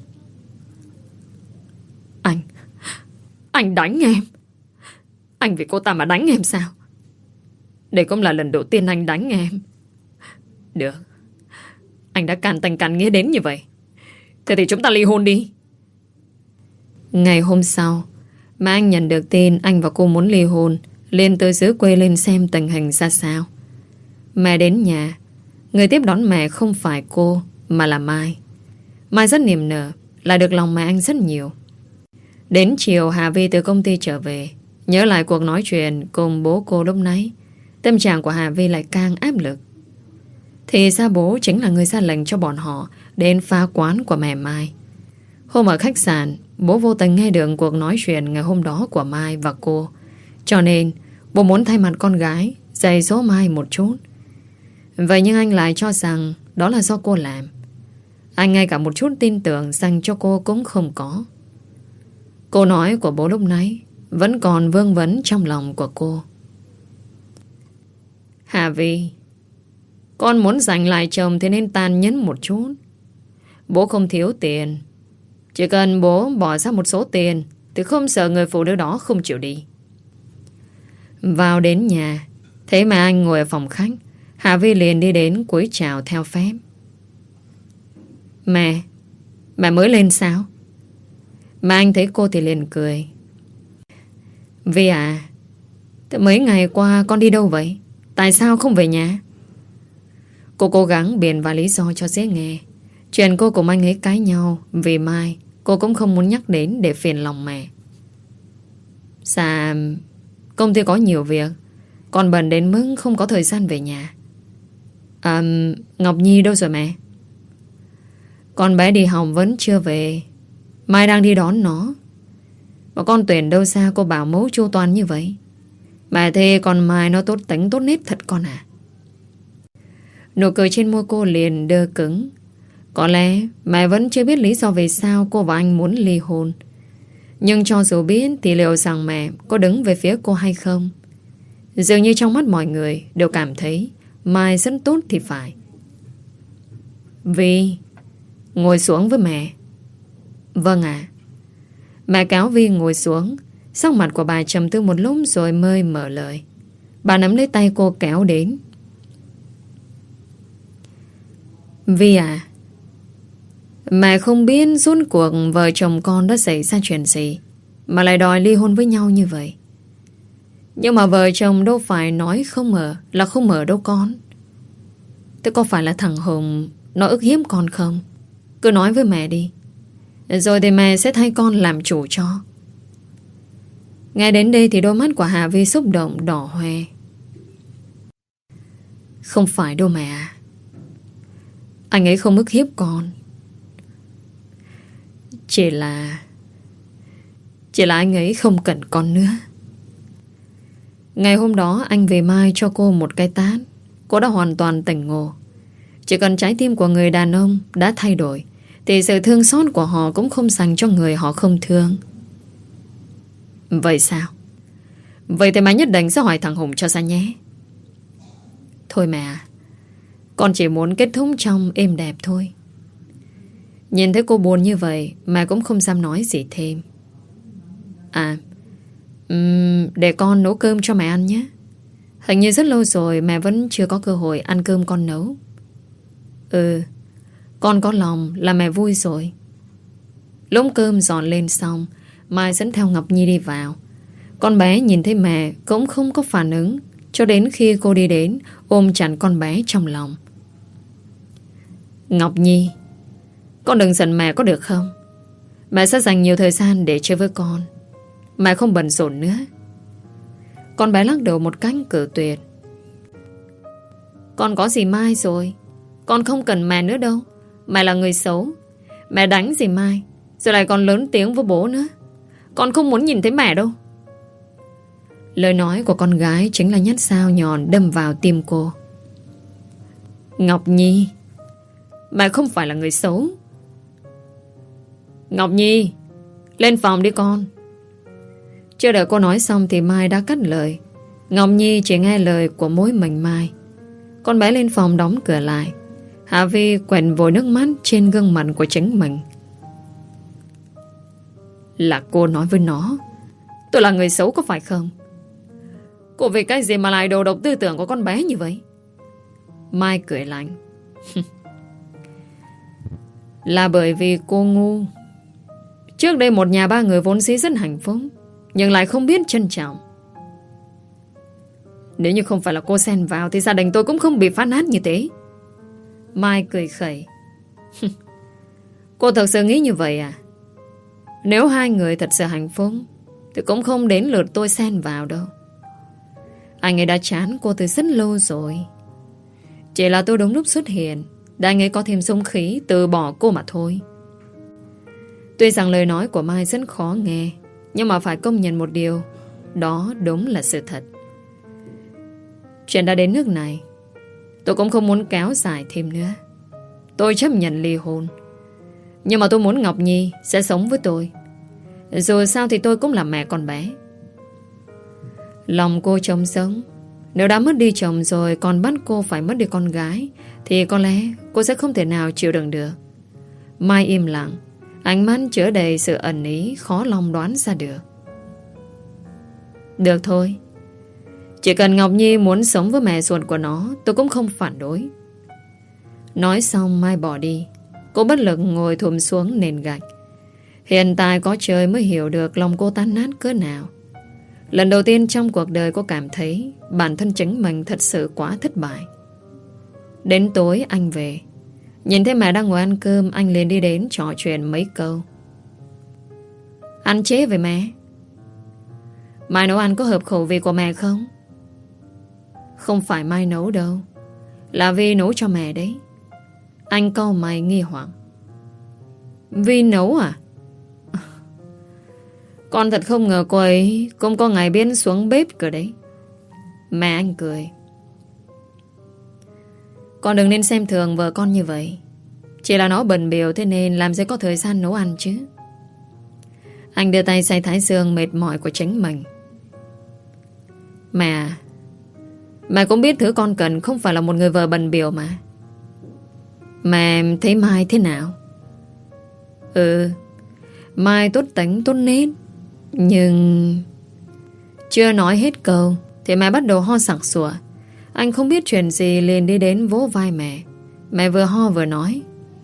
Anh đánh em? Anh vì cô ta mà đánh em sao? Đây cũng là lần đầu tiên anh đánh em. Được, anh đã càn tình càn nghĩa đến như vậy, thế thì chúng ta ly hôn đi. Ngày hôm sau, mà anh nhận được tin anh và cô muốn ly hôn, liền từ xứ quê lên xem tình hình ra sao. Mẹ đến nhà. Người tiếp đón mẹ không phải cô, mà là Mai. Mai rất niềm nở, lại được lòng mẹ anh rất nhiều. Đến chiều Hà Vi từ công ty trở về, nhớ lại cuộc nói chuyện cùng bố cô lúc nãy, tâm trạng của Hà Vi lại càng áp lực. Thì ra bố chính là người ra lệnh cho bọn họ đến phá quán của mẹ Mai. Hôm ở khách sạn, bố vô tình nghe được cuộc nói chuyện ngày hôm đó của Mai và cô, cho nên bố muốn thay mặt con gái dạy dỗ Mai một chút. Vậy nhưng anh lại cho rằng đó là do cô làm. Anh ngay cả một chút tin tưởng dành cho cô cũng không có. Câu nói của bố lúc nãy vẫn còn vương vấn trong lòng của cô. Hà Vi, con muốn giành lại chồng thì nên tàn nhẫn một chút. Bố không thiếu tiền, chỉ cần bố bỏ ra một số tiền thì không sợ người phụ nữ đó không chịu đi. Vào đến nhà, thấy mà anh ngồi ở phòng khách, Hà Vi liền đi đến cúi chào theo phép. Mẹ mới lên sao? Mà anh thấy cô thì liền cười. Vi à, thế mấy ngày qua con đi đâu vậy? Tại sao không về nhà? Cô cố gắng biện vài lý do cho dễ nghe. Chuyện cô cùng anh ấy cãi nhau vì Mai cô cũng không muốn nhắc đến để phiền lòng mẹ. Dạ, công ty có nhiều việc, con bận đến mức không có thời gian về nhà. Ngọc Nhi đâu rồi mẹ? Con bé đi học vẫn chưa về, Mai đang đi đón nó. Mà con tuyển đâu ra cô bảo mẫu chu toàn như vậy? Mẹ thề con Mai nó tốt tính tốt nết thật con à. Nụ cười trên môi cô liền đơ cứng. Có lẽ mẹ vẫn chưa biết lý do vì sao cô và anh muốn ly hôn. Nhưng cho dù biết thì liệu rằng mẹ có đứng về phía cô hay không? Dường như trong mắt mọi người đều cảm thấy Mai rất tốt thì phải. Vi, ngồi xuống với mẹ. Vâng ạ. Mẹ kéo Vi ngồi xuống. Sắc mặt của bà trầm tư một lúc rồi mới mở lời. Bà nắm lấy tay cô kéo đến. Vi à, mẹ không biết rốt cuộc vợ chồng con đã xảy ra chuyện gì mà lại đòi ly hôn với nhau như vậy. Nhưng mà vợ chồng đâu phải nói không ở là không ở đâu con. Thế có phải là thằng Hùng nó ức hiếp con không? Cứ nói với mẹ đi, rồi thì mẹ sẽ thay con làm chủ cho. Nghe đến đây thì đôi mắt của Hà Vi xúc động đỏ hoe. Không phải đâu mẹ à. Anh ấy không ức hiếp con. Chỉ là anh ấy không cần con nữa. Ngày hôm đó anh về Mai cho cô một cái tát. Cô đã hoàn toàn tỉnh ngộ. Chỉ cần trái tim của người đàn ông đã thay đổi thì sự thương xót của họ cũng không dành cho người họ không thương. Vậy sao? Vậy thì mẹ nhất định sẽ hỏi thằng Hùng cho ra nhé. Thôi mẹ, con chỉ muốn kết thúc trong êm đẹp thôi. Nhìn thấy cô buồn như vậy mẹ cũng không dám nói gì thêm. À, để con nấu cơm cho mẹ ăn nhé. Hình như rất lâu rồi mẹ vẫn chưa có cơ hội ăn cơm con nấu. Con có lòng là mẹ vui rồi. Lúc cơm dọn lên xong, Mai dẫn theo Ngọc Nhi đi vào. Con bé nhìn thấy mẹ cũng không có phản ứng cho đến khi cô đi đến ôm chặt con bé trong lòng. Ngọc Nhi, con đừng giận mẹ có được không? Mẹ sẽ dành nhiều thời gian để chơi với con. Mẹ không bận rộn nữa. Con bé lắc đầu một cách cự tuyệt. Con có dì Mai rồi. Con không cần mẹ nữa đâu. Mẹ là người xấu. Mẹ đánh dì Mai rồi lại còn lớn tiếng với bố nữa. Con không muốn nhìn thấy mẹ đâu. Lời nói của con gái chính là nhát dao nhọn đâm vào tim cô. Ngọc Nhi, mẹ không phải là người xấu. Ngọc Nhi, lên phòng đi con. Chưa đợi cô nói xong thì Mai đã cắt lời. Ngọc Nhi chỉ nghe lời của mỗi mình Mai. Con bé lên phòng đóng cửa lại. Hạ Vi quẹt vội nước mắt trên gương mặt của chính mình. Là cô nói với nó tôi là người xấu có phải không? Cô vì cái gì mà lại đồ độc tư tưởng của con bé như vậy? Mai cười lạnh. Là bởi vì cô ngu. Trước đây một nhà ba người vốn dĩ rất hạnh phúc, nhưng lại không biết trân trọng. Nếu như không phải là cô xen vào thì gia đình tôi cũng không bị phá nát như thế. Mai cười khẩy. Cô thật sự nghĩ như vậy à? Nếu hai người thật sự hạnh phúc thì cũng không đến lượt tôi xen vào đâu. Anh ấy đã chán cô từ rất lâu rồi. Chỉ là tôi đúng lúc xuất hiện để anh ấy có thêm dũng khí từ bỏ cô mà thôi. Tuy rằng lời nói của Mai rất khó nghe, nhưng mà phải công nhận một điều, đó đúng là sự thật. Chuyện đã đến nước này, tôi cũng không muốn kéo dài thêm nữa. Tôi chấp nhận ly hôn, nhưng mà tôi muốn Ngọc Nhi sẽ sống với tôi. Dù sao thì tôi cũng là mẹ con bé. Lòng cô trống sống. Nếu đã mất đi chồng rồi còn bắt cô phải mất đi con gái thì có lẽ cô sẽ không thể nào chịu đựng được. Mai im lặng, ánh mắt chứa đầy sự ẩn ý khó lòng đoán ra được. Được thôi, chỉ cần Ngọc Nhi muốn sống với mẹ ruột của nó, tôi cũng không phản đối. Nói xong Mai bỏ đi. Cô bất lực ngồi thụp xuống nền gạch. Hiện tại có trời mới hiểu được lòng cô tan nát cỡ nào. Lần đầu tiên trong cuộc đời cô cảm thấy bản thân chính mình thật sự quá thất bại. Đến tối anh về, nhìn thấy mẹ đang ngồi ăn cơm, anh liền đi đến trò chuyện mấy câu. Ăn chế với mẹ. Mai nấu ăn có hợp khẩu vị của mẹ không? Không phải Mai nấu đâu, là Vi nấu cho mẹ đấy. Anh cau mày nghi hoặc. Vi nấu à? Con thật không ngờ cô ấy cũng có ngày biết xuống bếp cơ đấy. Mẹ anh cười. Con đừng nên xem thường vợ con như vậy. Chỉ là nó bận bịu thế nên làm gì có thời gian nấu ăn chứ. Anh đưa tay xoay thái dương mệt mỏi của chính mình. Mẹ cũng biết thứ con cần không phải là một người vợ bần bỉu mà. Mẹ thấy Mai thế nào? Mai tốt tính tốt nết. Nhưng... Chưa nói hết câu thì mẹ bắt đầu ho sặc sụa. Anh không biết chuyện gì liền đi đến vỗ vai mẹ. Mẹ vừa ho vừa nói.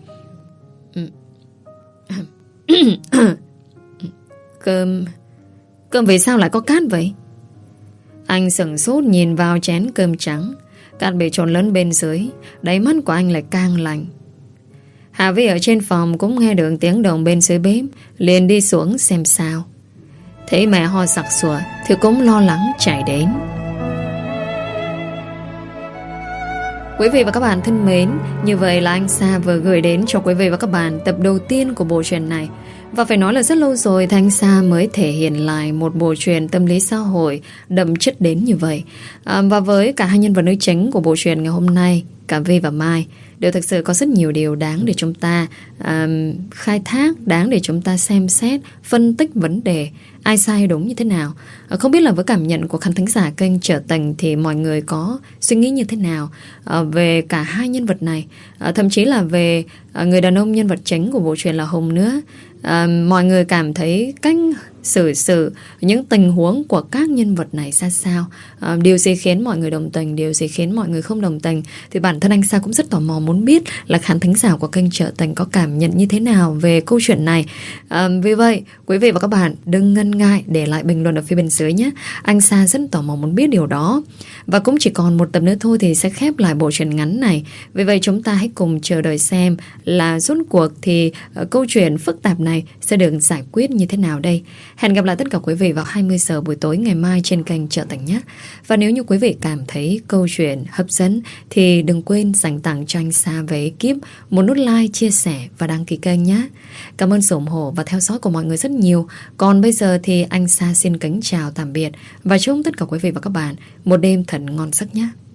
Cơm vì sao lại có cát vậy? Anh sửng sốt nhìn vào chén cơm trắng. Cát bị trộn lớn bên dưới. Đáy mắt của anh lại càng lạnh. Hà Vi ở trên phòng cũng nghe được tiếng động bên dưới bếp, liền đi xuống xem sao. Thấy mẹ ho sặc sụa thì cũng lo lắng chạy đến. Quý vị và các bạn thân mến, như vậy là anh Sa vừa gửi đến cho quý vị và các bạn tập đầu tiên của bộ truyện này. Và phải nói là rất lâu rồi thì anh Sa mới thể hiện lại một bộ truyện tâm lý xã hội đậm chất đến như vậy. Và với cả hai nhân vật nữ chính của bộ truyện ngày hôm nay, cả Vi và Mai, đều thực sự có rất nhiều điều đáng để chúng ta khai thác, đáng để chúng ta xem xét, phân tích vấn đề ai sai đúng như thế nào. Không biết là với cảm nhận của khán thính giả kênh Trở Tình thì mọi người có suy nghĩ như thế nào về cả hai nhân vật này, thậm chí là về người đàn ông nhân vật chính của bộ truyện là Hùng nữa. Mọi người cảm thấy cách xử sự những tình huống của các nhân vật này ra sao, điều gì khiến mọi người đồng tình, điều gì khiến mọi người không đồng tình, thì bản thân anh Sa cũng rất tò mò muốn biết là khán thính giả của kênh Trở Tình có cảm nhận như thế nào về câu chuyện này. Vì vậy quý vị và các bạn đừng ngần ngại để lại bình luận ở phía bên dưới nhé. Anh Sa rất tò mò muốn biết điều đó. Và cũng chỉ còn một tập nữa thôi thì sẽ khép lại bộ truyện ngắn này. Vì vậy chúng ta hãy cùng chờ đợi xem là rốt cuộc thì câu chuyện phức tạp này sẽ được giải quyết như thế nào đây. Hẹn gặp lại tất cả quý vị vào 20 giờ buổi tối ngày mai trên kênh Trở Tình nhé. Và nếu như quý vị cảm thấy câu chuyện hấp dẫn thì đừng quên dành tặng cho anh Sa về ekip một nút like, chia sẻ và đăng ký kênh nhé. Cảm ơn sự ủng hộ và theo dõi của mọi người rất nhiều. Còn bây giờ thì anh Sa xin kính chào tạm biệt và chúc tất cả quý vị và các bạn một đêm thật ngon giấc nhé.